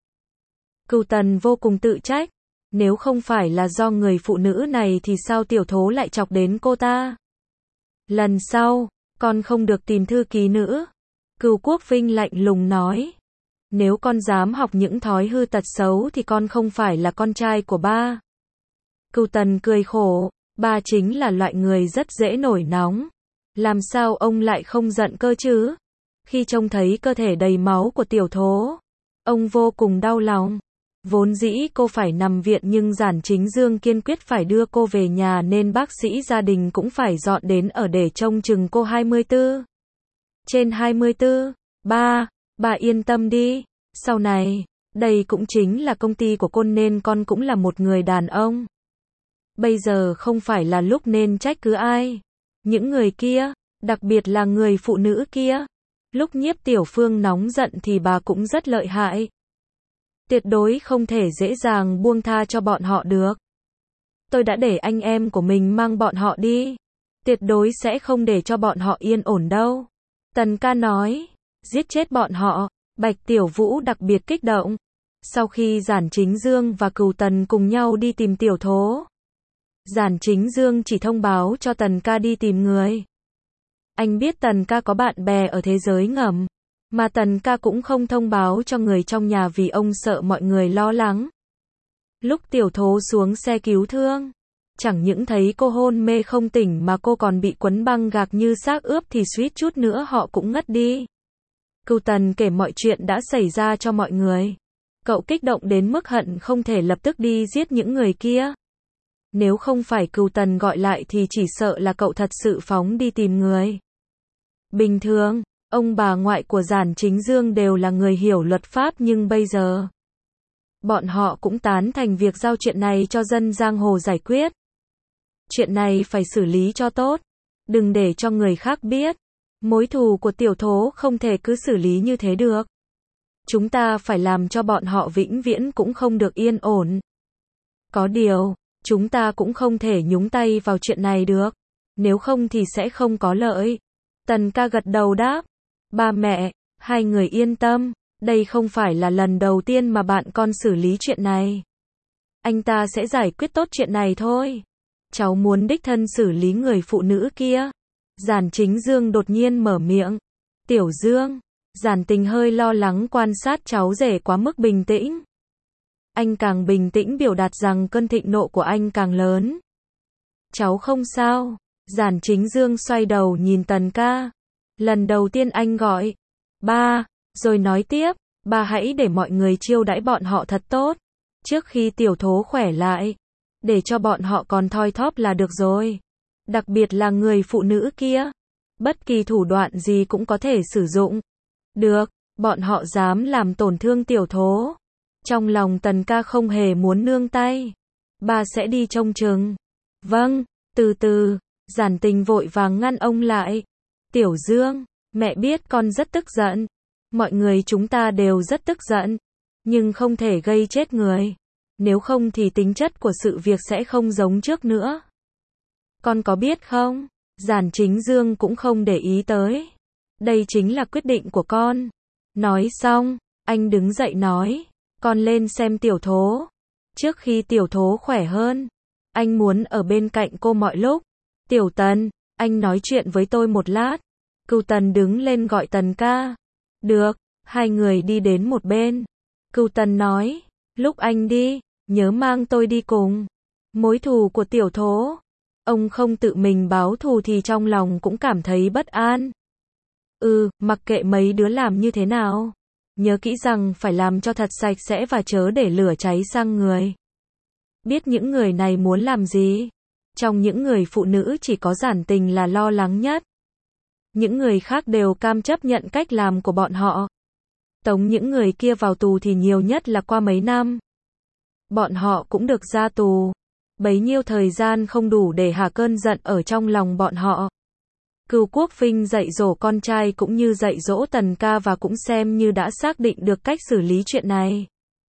Cửu Tần vô cùng tự trách. Nếu không phải là do người phụ nữ này thì sao Tiểu Thố lại chọc đến cô ta? Lần sau, con không được tìm thư ký nữ. Cửu Quốc Vinh lạnh lùng nói. Nếu con dám học những thói hư tật xấu thì con không phải là con trai của ba. Cửu Tần cười khổ. Ba chính là loại người rất dễ nổi nóng. Làm sao ông lại không giận cơ chứ? Khi trông thấy cơ thể đầy máu của Tiểu Thố, ông vô cùng đau lòng. Vốn dĩ cô phải nằm viện nhưng Giản Chính Dương kiên quyết phải đưa cô về nhà nên bác sĩ gia đình cũng phải dọn đến ở để trông chừng cô hai mươi tư. Trên hai mươi tư, ba, bà yên tâm đi. Sau này, đây cũng chính là công ty của cô nên con cũng là một người đàn ông. Bây giờ không phải là lúc nên trách cứ ai. Những người kia, đặc biệt là người phụ nữ kia. Lúc Nhiếp Tiểu Phương nóng giận thì bà cũng rất lợi hại. Tuyệt đối không thể dễ dàng buông tha cho bọn họ được. Tôi đã để anh em của mình mang bọn họ đi. Tuyệt đối sẽ không để cho bọn họ yên ổn đâu. Tần ca nói. Giết chết bọn họ. Bạch Tiểu Vũ đặc biệt kích động. Sau khi Giản Chính Dương và Cửu Tần cùng nhau đi tìm Tiểu Thố, Giản Chính Dương chỉ thông báo cho Tần ca đi tìm người. Anh biết Tần ca có bạn bè ở thế giới ngầm, mà Tần ca cũng không thông báo cho người trong nhà vì ông sợ mọi người lo lắng. Lúc Tiểu Thố xuống xe cứu thương, chẳng những thấy cô hôn mê không tỉnh mà cô còn bị quấn băng gạc như xác ướp thì suýt chút nữa họ cũng ngất đi. Cửu Tần kể mọi chuyện đã xảy ra cho mọi người. Cậu kích động đến mức hận không thể lập tức đi giết những người kia. Nếu không phải Cửu Tần gọi lại thì chỉ sợ là cậu thật sự phóng đi tìm người. Bình thường, ông bà ngoại của Giản Chính Dương đều là người hiểu luật pháp nhưng bây giờ Bọn họ cũng tán thành việc giao chuyện này cho dân giang hồ giải quyết. Chuyện này phải xử lý cho tốt, đừng để cho người khác biết. Mối thù của tiểu thố không thể cứ xử lý như thế được. Chúng ta phải làm cho bọn họ vĩnh viễn cũng không được yên ổn. Có điều, chúng ta cũng không thể nhúng tay vào chuyện này được, nếu không thì sẽ không có lợi. Tần ca gật đầu đáp. Ba mẹ, hai người yên tâm, đây không phải là lần đầu tiên mà bạn con xử lý chuyện này. Anh ta sẽ giải quyết tốt chuyện này thôi. Cháu muốn đích thân xử lý người phụ nữ kia. Giản Chính Dương đột nhiên mở miệng. Tiểu Dương, Giản Tình hơi lo lắng quan sát cháu rể quá mức bình tĩnh. Anh càng bình tĩnh biểu đạt rằng cơn thịnh nộ của anh càng lớn. Cháu không sao. Giản Chính Dương xoay đầu nhìn Tần ca. Lần đầu tiên anh gọi ba, rồi nói tiếp, ba hãy để mọi người chiêu đãi bọn họ thật tốt, trước khi tiểu thố khỏe lại, để cho bọn họ còn thoi thóp là được rồi. Đặc biệt là người phụ nữ kia, bất kỳ thủ đoạn gì cũng có thể sử dụng. Được, bọn họ dám làm tổn thương tiểu thố. Trong lòng Tần ca không hề muốn nương tay. Ba sẽ đi trông chừng. Vâng, từ từ. Giản Tình vội vàng ngăn ông lại. Tiểu Dương, mẹ biết con rất tức giận. Mọi người chúng ta đều rất tức giận. Nhưng không thể gây chết người. Nếu không thì tính chất của sự việc sẽ không giống trước nữa. Con có biết không? Giản Chính Dương cũng không để ý tới. Đây chính là quyết định của con. Nói xong, anh đứng dậy nói. Con lên xem tiểu thố. Trước khi tiểu thố khỏe hơn, anh muốn ở bên cạnh cô mọi lúc. Tiểu Tần, anh nói chuyện với tôi một lát. Cửu Tần đứng lên gọi Tần ca. Được, hai người đi đến một bên. Cửu Tần nói, lúc anh đi, nhớ mang tôi đi cùng. Mối thù của tiểu thố, ông không tự mình báo thù thì trong lòng cũng cảm thấy bất an. Ừ, mặc kệ mấy đứa làm như thế nào, nhớ kỹ rằng phải làm cho thật sạch sẽ và chớ để lửa cháy sang người. Biết những người này muốn làm gì? Trong những người phụ nữ chỉ có Giản Tình là lo lắng nhất. Những người khác đều cam chấp nhận cách làm của bọn họ. Tống những người kia vào tù thì nhiều nhất là qua mấy năm. Bọn họ cũng được ra tù. Bấy nhiêu thời gian không đủ để hạ cơn giận ở trong lòng bọn họ. Cửu Quốc Vinh dạy dỗ con trai cũng như dạy dỗ Tần ca và cũng xem như đã xác định được cách xử lý chuyện này.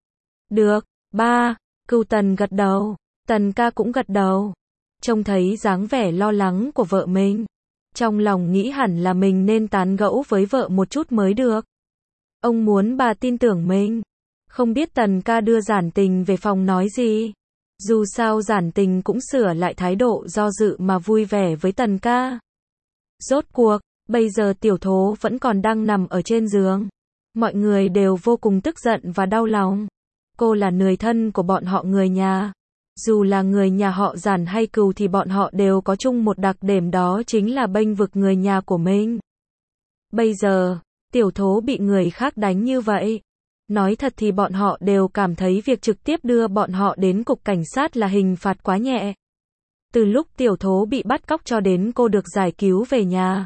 Được, ba. Cửu Tần gật đầu. Tần ca cũng gật đầu. Trông thấy dáng vẻ lo lắng của vợ mình, trong lòng nghĩ hẳn là mình nên tán gẫu với vợ một chút mới được. Ông muốn bà tin tưởng mình. Không biết Tần ca đưa Giản Tình về phòng nói gì. Dù sao Giản Tình cũng sửa lại thái độ do dự mà vui vẻ với Tần ca. Rốt cuộc, bây giờ tiểu thố vẫn còn đang nằm ở trên giường. Mọi người đều vô cùng tức giận và đau lòng. Cô là người thân của bọn họ người nhà. Dù là người nhà họ Giản hay Cừu thì bọn họ đều có chung một đặc điểm, đó chính là bênh vực người nhà của mình. Bây giờ, tiểu thố bị người khác đánh như vậy. Nói thật thì bọn họ đều cảm thấy việc trực tiếp đưa bọn họ đến cục cảnh sát là hình phạt quá nhẹ. Từ lúc tiểu thố bị bắt cóc cho đến cô được giải cứu về nhà,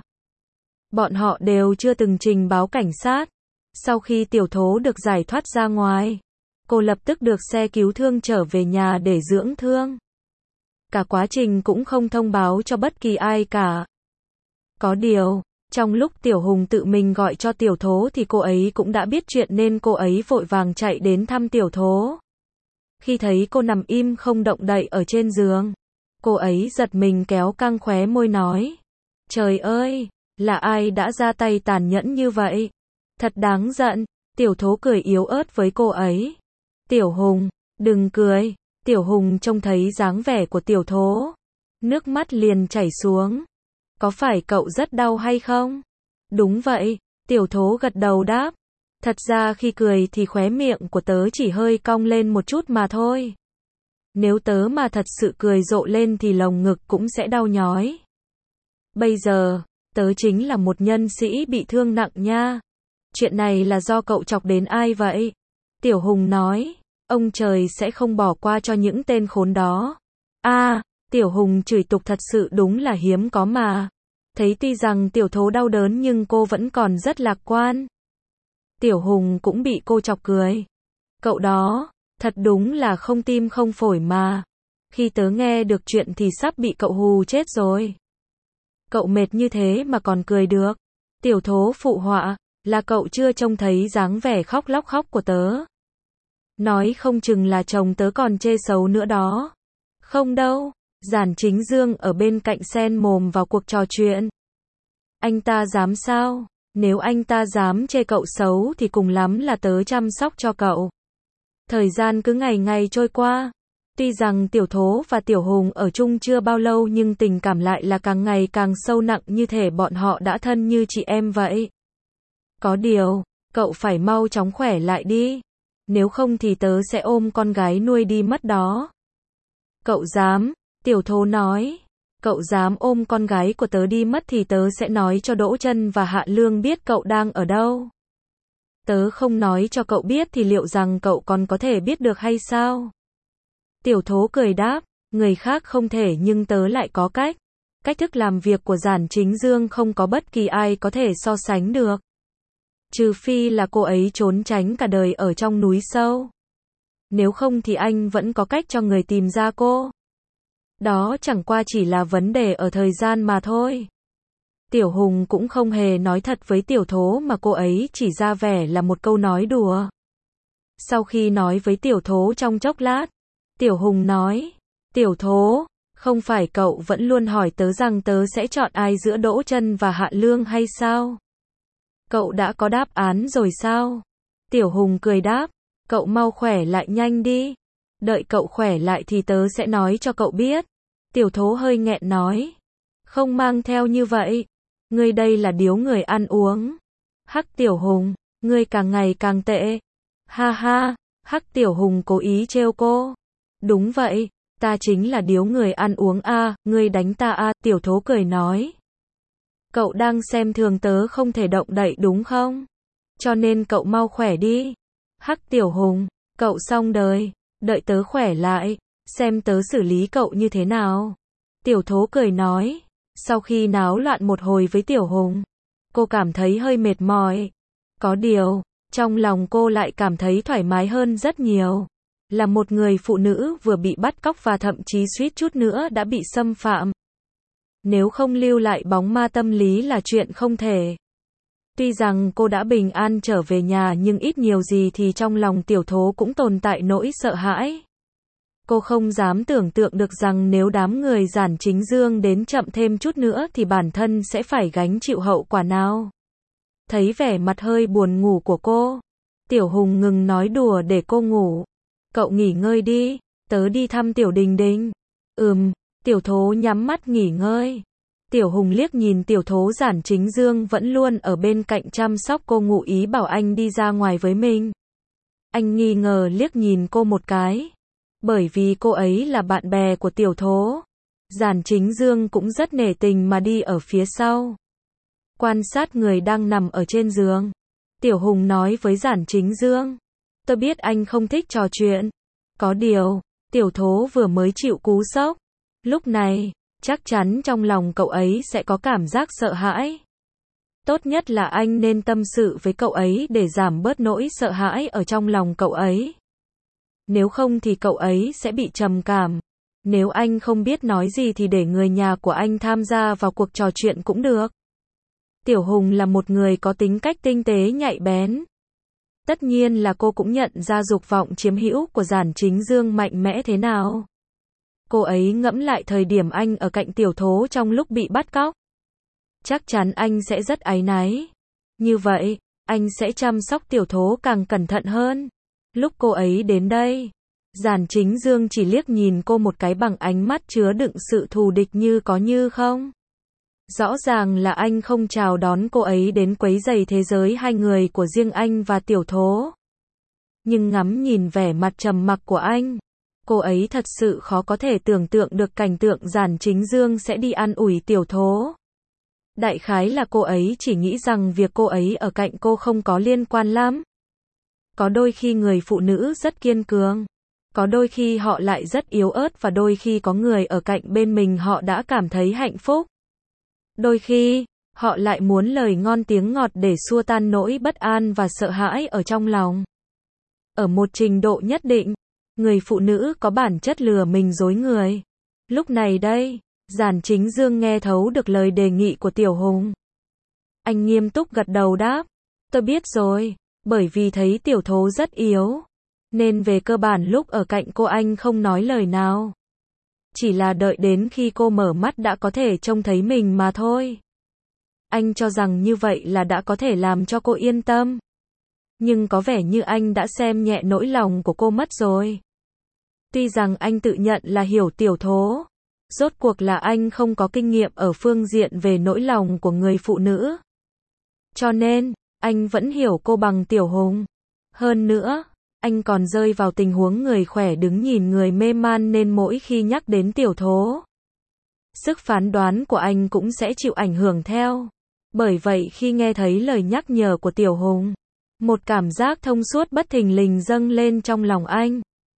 bọn họ đều chưa từng trình báo cảnh sát. Sau khi tiểu thố được giải thoát ra ngoài, cô lập tức được xe cứu thương trở về nhà để dưỡng thương. Cả quá trình cũng không thông báo cho bất kỳ ai cả. Có điều, trong lúc Tiểu Hùng tự mình gọi cho tiểu thố thì cô ấy cũng đã biết chuyện nên cô ấy vội vàng chạy đến thăm tiểu thố. Khi thấy cô nằm im không động đậy ở trên giường, cô ấy giật mình kéo căng khóe môi nói. Trời ơi, là ai đã ra tay tàn nhẫn như vậy? Thật đáng giận. Tiểu thố cười yếu ớt với cô ấy. Tiểu Hùng, đừng cười. Tiểu Hùng trông thấy dáng vẻ của tiểu thố, nước mắt liền chảy xuống. Có phải cậu rất đau hay không? Đúng vậy, tiểu thố gật đầu đáp. Thật ra khi cười thì khóe miệng của tớ chỉ hơi cong lên một chút mà thôi. Nếu tớ mà thật sự cười rộ lên thì lồng ngực cũng sẽ đau nhói. Bây giờ, tớ chính là một nhân sĩ bị thương nặng nha. Chuyện này là do cậu chọc đến ai vậy? Tiểu Hùng nói, ông trời sẽ không bỏ qua cho những tên khốn đó. A, à, Tiểu Hùng chửi tục thật sự đúng là hiếm có mà. Thấy tuy rằng tiểu thố đau đớn nhưng cô vẫn còn rất lạc quan. Tiểu Hùng cũng bị cô chọc cười. Cậu đó, Thật đúng là không tim không phổi mà. Khi tớ nghe được chuyện thì sắp bị cậu hù chết rồi. Cậu mệt như thế mà còn cười được. Tiểu thố phụ họa, là cậu chưa trông thấy dáng vẻ khóc lóc khóc của tớ. Nói không chừng là chồng tớ còn chê xấu nữa đó. Không đâu, Giản Chính Dương ở bên cạnh xen mồm vào cuộc trò chuyện. Anh ta dám sao? Nếu anh ta dám chê cậu xấu thì cùng lắm là tớ chăm sóc cho cậu. Thời gian cứ ngày ngày trôi qua. Tuy rằng Tiểu Thố và Tiểu Hùng ở chung chưa bao lâu nhưng tình cảm lại là càng ngày càng sâu nặng, như thể bọn họ đã thân như chị em vậy. Có điều, cậu phải mau chóng khỏe lại đi. Nếu không thì tớ sẽ ôm con gái nuôi đi mất đó. Cậu dám, Tiểu Thố nói. Cậu dám ôm con gái của tớ đi mất thì tớ sẽ nói cho Đỗ Trân và Hạ Lương biết cậu đang ở đâu. Tớ không nói cho cậu biết thì liệu rằng cậu còn có thể biết được hay sao? Tiểu Thố cười đáp, người khác không thể nhưng tớ lại có cách. Cách thức làm việc của Giản Chính Dương không có bất kỳ ai có thể so sánh được. Trừ phi là cô ấy trốn tránh cả đời ở trong núi sâu. Nếu không thì anh vẫn có cách cho người tìm ra cô. Đó chẳng qua chỉ là vấn đề ở thời gian mà thôi. Tiểu Hùng cũng không hề nói thật với Tiểu Thố mà cô ấy chỉ ra vẻ là một câu nói đùa. Sau khi nói với Tiểu Thố trong chốc lát, Tiểu Hùng nói, Tiểu Thố, không phải cậu vẫn luôn hỏi tớ rằng tớ sẽ chọn ai giữa Đỗ Trân và Hạ Lương hay sao? Cậu đã có đáp án rồi sao? Tiểu Hùng cười đáp, cậu mau khỏe lại nhanh đi. Đợi cậu khỏe lại thì tớ sẽ nói cho cậu biết. Tiểu Thố hơi nghẹn nói, không mang theo như vậy. Ngươi đây là điếu người ăn uống. Hắc Tiểu Hùng, ngươi càng ngày càng tệ. Ha ha, Hắc Tiểu Hùng cố ý trêu cô. Đúng vậy, ta chính là điếu người ăn uống a, ngươi đánh ta a, Tiểu Thố cười nói. Cậu đang xem thường tớ không thể động đậy đúng không? Cho nên cậu mau khỏe đi. Hắc Tiểu Hùng, cậu xong đời, đợi tớ khỏe lại, xem tớ xử lý cậu như thế nào. Tiểu Thố cười nói. Sau khi náo loạn một hồi với Tiểu Hùng, cô cảm thấy hơi mệt mỏi. Có điều, trong lòng cô lại cảm thấy thoải mái hơn rất nhiều. Là một người phụ nữ vừa bị bắt cóc và thậm chí suýt chút nữa đã bị xâm phạm. Nếu không lưu lại bóng ma tâm lý là chuyện không thể. Tuy rằng cô đã bình an trở về nhà nhưng ít nhiều gì thì trong lòng Tiểu Thố cũng tồn tại nỗi sợ hãi. Cô không dám tưởng tượng được rằng nếu đám người Giản Chính Dương đến chậm thêm chút nữa thì bản thân sẽ phải gánh chịu hậu quả nào. Thấy vẻ mặt hơi buồn ngủ của cô, Tiểu Hùng ngừng nói đùa để cô ngủ. Cậu nghỉ ngơi đi, tớ đi thăm Tiểu Đình Đình. Ừm, Tiểu Thố nhắm mắt nghỉ ngơi. Tiểu Hùng liếc nhìn Tiểu Thố. Giản Chính Dương vẫn luôn ở bên cạnh chăm sóc cô, ngụ ý bảo anh đi ra ngoài với mình. Anh nghi ngờ liếc nhìn cô một cái. Bởi vì cô ấy là bạn bè của Tiểu Thố, Giản Chính Dương cũng rất nể tình mà đi ở phía sau. Quan sát người đang nằm ở trên giường. Tiểu Hùng nói với Giản Chính Dương, tôi biết anh không thích trò chuyện. Có điều, Tiểu Thố vừa mới chịu cú sốc. Lúc này, chắc chắn trong lòng cậu ấy sẽ có cảm giác sợ hãi. Tốt nhất là anh nên tâm sự với cậu ấy để giảm bớt nỗi sợ hãi ở trong lòng cậu ấy. Nếu không thì cậu ấy sẽ bị trầm cảm. Nếu anh không biết nói gì thì để người nhà của anh tham gia vào cuộc trò chuyện cũng được. Tiểu Hùng là một người có tính cách tinh tế nhạy bén. Tất nhiên là cô cũng nhận ra dục vọng chiếm hữu của Giản Chính Dương mạnh mẽ thế nào. Cô ấy ngẫm lại thời điểm anh ở cạnh Tiểu Thố trong lúc bị bắt cóc. Chắc chắn anh sẽ rất áy náy. Như vậy, anh sẽ chăm sóc Tiểu Thố càng cẩn thận hơn. Lúc cô ấy đến đây, Giản Chính Dương chỉ liếc nhìn cô một cái bằng ánh mắt chứa đựng sự thù địch như có như không. Rõ ràng là anh không chào đón cô ấy đến quấy rầy thế giới hai người của riêng anh và Tiểu Thố. Nhưng ngắm nhìn vẻ mặt trầm mặc của anh, cô ấy thật sự khó có thể tưởng tượng được cảnh tượng Giản Chính Dương sẽ đi an ủi Tiểu Thố. Đại khái là cô ấy chỉ nghĩ rằng việc cô ấy ở cạnh cô không có liên quan lắm. Có đôi khi người phụ nữ rất kiên cường, có đôi khi họ lại rất yếu ớt và đôi khi có người ở cạnh bên mình họ đã cảm thấy hạnh phúc. Đôi khi, họ lại muốn lời ngon tiếng ngọt để xua tan nỗi bất an và sợ hãi ở trong lòng. Ở một trình độ nhất định, Người phụ nữ có bản chất lừa mình dối người. Lúc này đây, Giản Chính Dương nghe thấu được lời đề nghị của Tiểu Hùng. Anh nghiêm túc gật đầu đáp, tôi biết rồi, bởi vì thấy Tiểu Thố rất yếu, nên về cơ bản lúc ở cạnh cô anh không nói lời nào. Chỉ là đợi đến khi cô mở mắt đã có thể trông thấy mình mà thôi. Anh cho rằng như vậy là đã có thể làm cho cô yên tâm. Nhưng có vẻ như anh đã xem nhẹ nỗi lòng của cô mất rồi. Tuy rằng anh tự nhận là hiểu Tiểu Thố, rốt cuộc là anh không có kinh nghiệm ở phương diện về nỗi lòng của người phụ nữ. Cho nên, anh vẫn hiểu cô bằng Tiểu Hùng. Hơn nữa, anh còn rơi vào tình huống người khỏe đứng nhìn người mê man nên mỗi khi nhắc đến Tiểu Thố, sức phán đoán của anh cũng sẽ chịu ảnh hưởng theo. Bởi vậy khi nghe thấy lời nhắc nhở của Tiểu Hùng, một cảm giác thông suốt bất thình lình dâng lên trong lòng anh.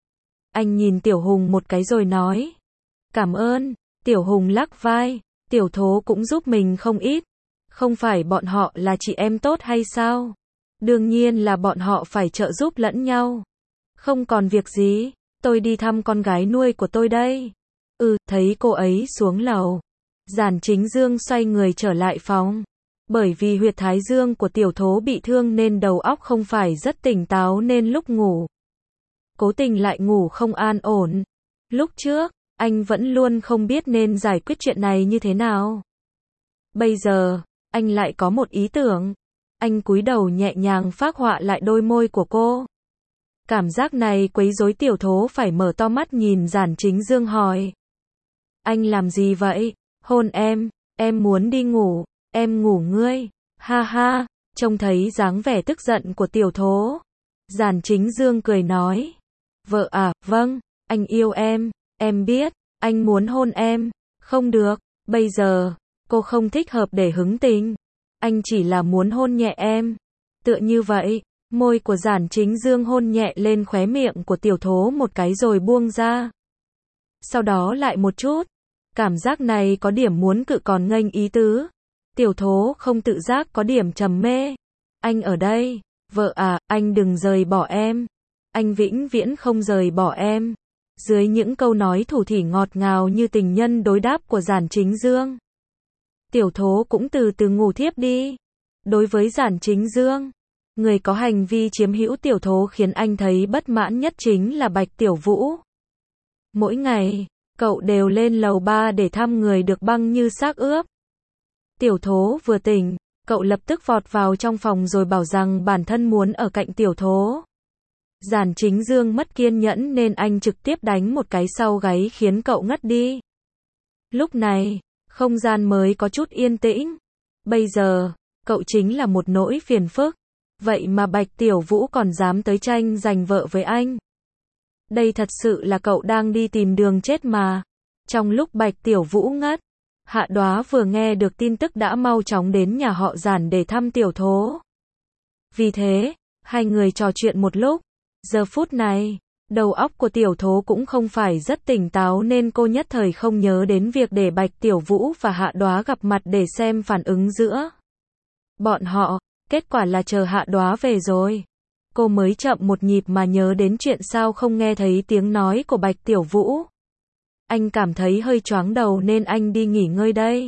Anh nhìn Tiểu Hùng một cái rồi nói, cảm ơn. Tiểu Hùng lắc vai, Tiểu Thố cũng giúp mình không ít. Không phải bọn họ là chị em tốt hay sao? Đương nhiên là bọn họ phải trợ giúp lẫn nhau. Không còn việc gì, tôi đi thăm con gái nuôi của tôi đây. Ừ, thấy cô ấy xuống lầu. Giản Chính Dương xoay người trở lại phòng. Bởi vì huyệt thái dương của Tiểu Thố bị thương nên đầu óc không phải rất tỉnh táo nên lúc ngủ, cố tình lại ngủ không an ổn. Lúc trước, anh vẫn luôn không biết nên giải quyết chuyện này như thế nào. Bây giờ, anh lại có một ý tưởng. Anh cúi đầu nhẹ nhàng phác họa lại đôi môi của cô. Cảm giác này quấy rối Tiểu Thố phải mở to mắt nhìn Giản Chính Dương hỏi. Anh làm gì vậy? Hôn em, em muốn đi ngủ, em ngủ ngươi. Ha ha, trông thấy dáng vẻ tức giận của Tiểu Thố. Giản Chính Dương cười nói. Vợ à, vâng, anh yêu em, em biết, anh muốn hôn em. Không được, bây giờ, cô không thích hợp để hứng tình. Anh chỉ là muốn hôn nhẹ em. Tựa như vậy, môi của Giản Chính Dương hôn nhẹ lên khóe miệng của Tiểu Thố một cái rồi buông ra. Sau đó lại một chút. Cảm giác này có điểm muốn cự còn nghênh ý tứ. Tiểu Thố không tự giác có điểm trầm mê. Anh ở đây, vợ à, anh đừng rời bỏ em. Anh vĩnh viễn không rời bỏ em. Dưới những câu nói thủ thỉ ngọt ngào như tình nhân đối đáp của Giản Chính Dương, Tiểu Thố cũng từ từ ngủ thiếp đi. Đối với Giản Chính Dương, người có hành vi chiếm hữu Tiểu Thố khiến anh thấy bất mãn nhất chính là Bạch Tiểu Vũ. Mỗi ngày, cậu đều lên lầu ba để thăm người được băng như xác ướp. Tiểu Thố vừa tỉnh, cậu lập tức vọt vào trong phòng rồi bảo rằng bản thân muốn ở cạnh Tiểu Thố. Giản Chính Dương mất kiên nhẫn nên anh trực tiếp đánh một cái sau gáy khiến cậu ngất đi. Lúc này, không gian mới có chút yên tĩnh. Bây giờ, cậu chính là một nỗi phiền phức. Vậy mà Bạch Tiểu Vũ còn dám tới tranh giành vợ với anh. Đây thật sự là cậu đang đi tìm đường chết mà. Trong lúc Bạch Tiểu Vũ ngất, Hạ Đoá vừa nghe được tin tức đã mau chóng đến nhà họ Giản để thăm Tiểu Thố. Vì thế, hai người trò chuyện một lúc. Giờ phút này, đầu óc của Tiểu Thố cũng không phải rất tỉnh táo nên cô nhất thời không nhớ đến việc để Bạch Tiểu Vũ và Hạ Đoá gặp mặt để xem phản ứng giữa bọn họ. Kết quả là chờ Hạ Đoá về rồi, cô mới chậm một nhịp mà nhớ đến chuyện sao không nghe thấy tiếng nói của Bạch Tiểu Vũ. Anh cảm thấy hơi choáng đầu nên anh đi nghỉ ngơi đây.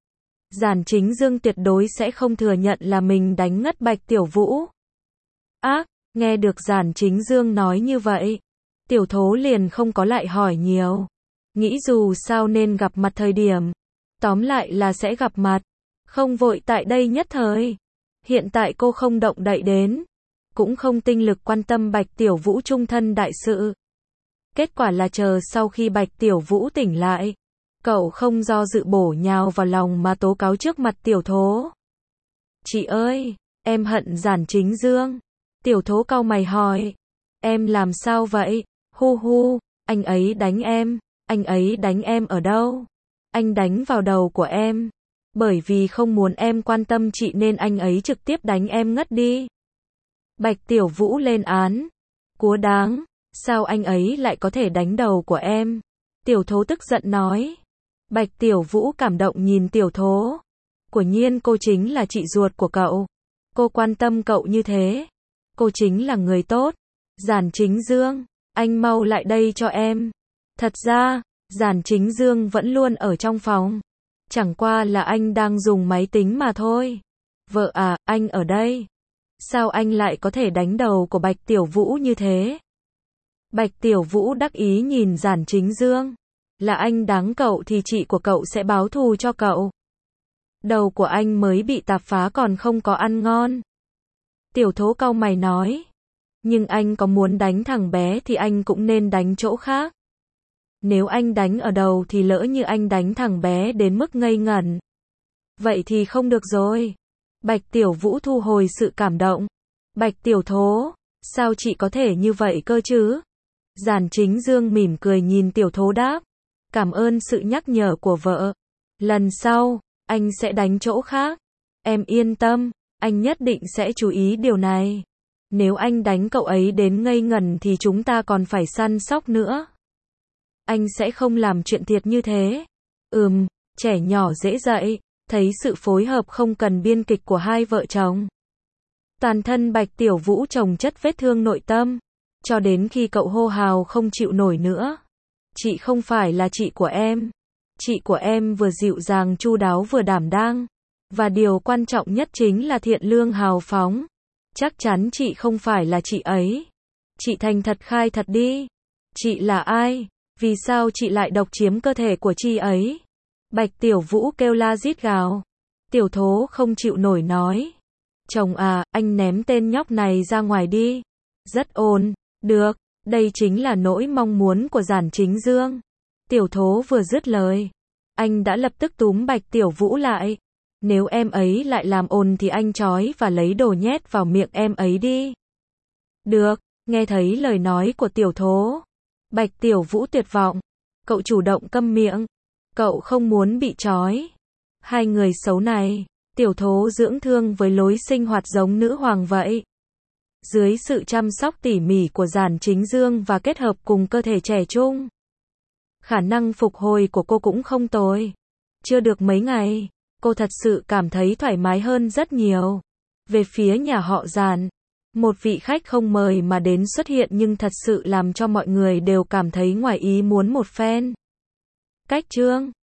Giản Chính Dương tuyệt đối sẽ không thừa nhận là mình đánh ngất Bạch Tiểu Vũ. Ác, nghe được Giản Chính Dương nói như vậy, Tiểu Thố liền không có lại hỏi nhiều. Nghĩ dù sao nên gặp mặt thời điểm. Tóm lại là sẽ gặp mặt. Không vội tại đây nhất thời. Hiện tại cô không động đậy đến. Cũng không tinh lực quan tâm Bạch Tiểu Vũ chung thân đại sự. Kết quả là chờ sau khi Bạch Tiểu Vũ tỉnh lại, cậu không do dự bổ nhào vào lòng mà tố cáo trước mặt Tiểu Thố. Chị ơi, em hận Giản Chính Dương. Tiểu Thố cau mày hỏi. Em làm sao vậy? Hu hu, anh ấy đánh em. Anh ấy đánh em ở đâu? Anh đánh vào đầu của em. Bởi vì không muốn em quan tâm chị nên anh ấy trực tiếp đánh em ngất đi. Bạch Tiểu Vũ lên án. Cúa đáng, sao anh ấy lại có thể đánh đầu của em? Tiểu Thố tức giận nói. Bạch Tiểu Vũ cảm động nhìn Tiểu Thố. Quả nhiên cô chính là chị ruột của cậu. Cô quan tâm cậu như thế. Cô chính là người tốt. Giản Chính Dương, Anh mau lại đây cho em. Thật ra, Giản Chính Dương vẫn luôn ở trong phòng. Chẳng qua là anh đang dùng máy tính mà thôi. Vợ à, anh ở đây. Sao anh lại có thể đánh đầu của Bạch Tiểu Vũ như thế? Bạch Tiểu Vũ đắc ý nhìn Giản Chính Dương. Là anh đáng cậu thì chị của cậu sẽ báo thù cho cậu. Đầu của anh mới bị tạp phá còn không có ăn ngon. Tiểu Thố cau mày nói. Nhưng anh có muốn đánh thằng bé thì anh cũng nên đánh chỗ khác. Nếu anh đánh ở đầu thì lỡ như anh đánh thằng bé đến mức ngây ngẩn. Vậy thì không được rồi. Bạch Tiểu Vũ thu hồi sự cảm động. Bạch Tiểu Thố, sao chị có thể như vậy cơ chứ? Giản Chính Dương mỉm cười nhìn Tiểu Thố đáp. Cảm ơn sự nhắc nhở của vợ. Lần sau, anh sẽ đánh chỗ khác. Em yên tâm, anh nhất định sẽ chú ý điều này. Nếu anh đánh cậu ấy đến ngây ngẩn thì chúng ta còn phải săn sóc nữa. Anh sẽ không làm chuyện thiệt như thế. Ừm, trẻ nhỏ dễ dạy, thấy sự phối hợp không cần biên kịch của hai vợ chồng. Toàn thân Bạch Tiểu Vũ chồng chất vết thương nội tâm, cho đến khi cậu hô hào không chịu nổi nữa. Chị không phải là chị của em. Chị của em vừa dịu dàng chu đáo vừa đảm đang. Và điều quan trọng nhất chính là thiện lương hào phóng. Chắc chắn chị không phải là chị ấy. Chị thành thật khai thật đi. Chị là ai? Vì sao chị lại độc chiếm cơ thể của chị ấy? Bạch Tiểu Vũ kêu la rít gào. Tiểu Thố không chịu nổi nói. Chồng à, anh ném tên nhóc này ra ngoài đi. Rất ổn. Được, đây chính là nỗi mong muốn của Giản Chính Dương. Tiểu Thố vừa dứt lời, anh đã lập tức túm Bạch Tiểu Vũ lại. Nếu em ấy lại làm ồn thì anh trói và lấy đồ nhét vào miệng em ấy đi. Được, nghe thấy lời nói của Tiểu Thố. Bạch Tiểu Vũ tuyệt vọng. Cậu chủ động câm miệng. Cậu không muốn bị trói. Hai người xấu này, Tiểu Thố dưỡng thương với lối sinh hoạt giống nữ hoàng vậy. Dưới sự chăm sóc tỉ mỉ của Giản Chính Dương và kết hợp cùng cơ thể trẻ trung, khả năng phục hồi của cô cũng không tồi. Chưa được mấy ngày, cô thật sự cảm thấy thoải mái hơn rất nhiều. Về phía nhà họ Giản, một vị khách không mời mà đến xuất hiện nhưng thật sự làm cho mọi người đều cảm thấy ngoài ý muốn một phen. Cách chương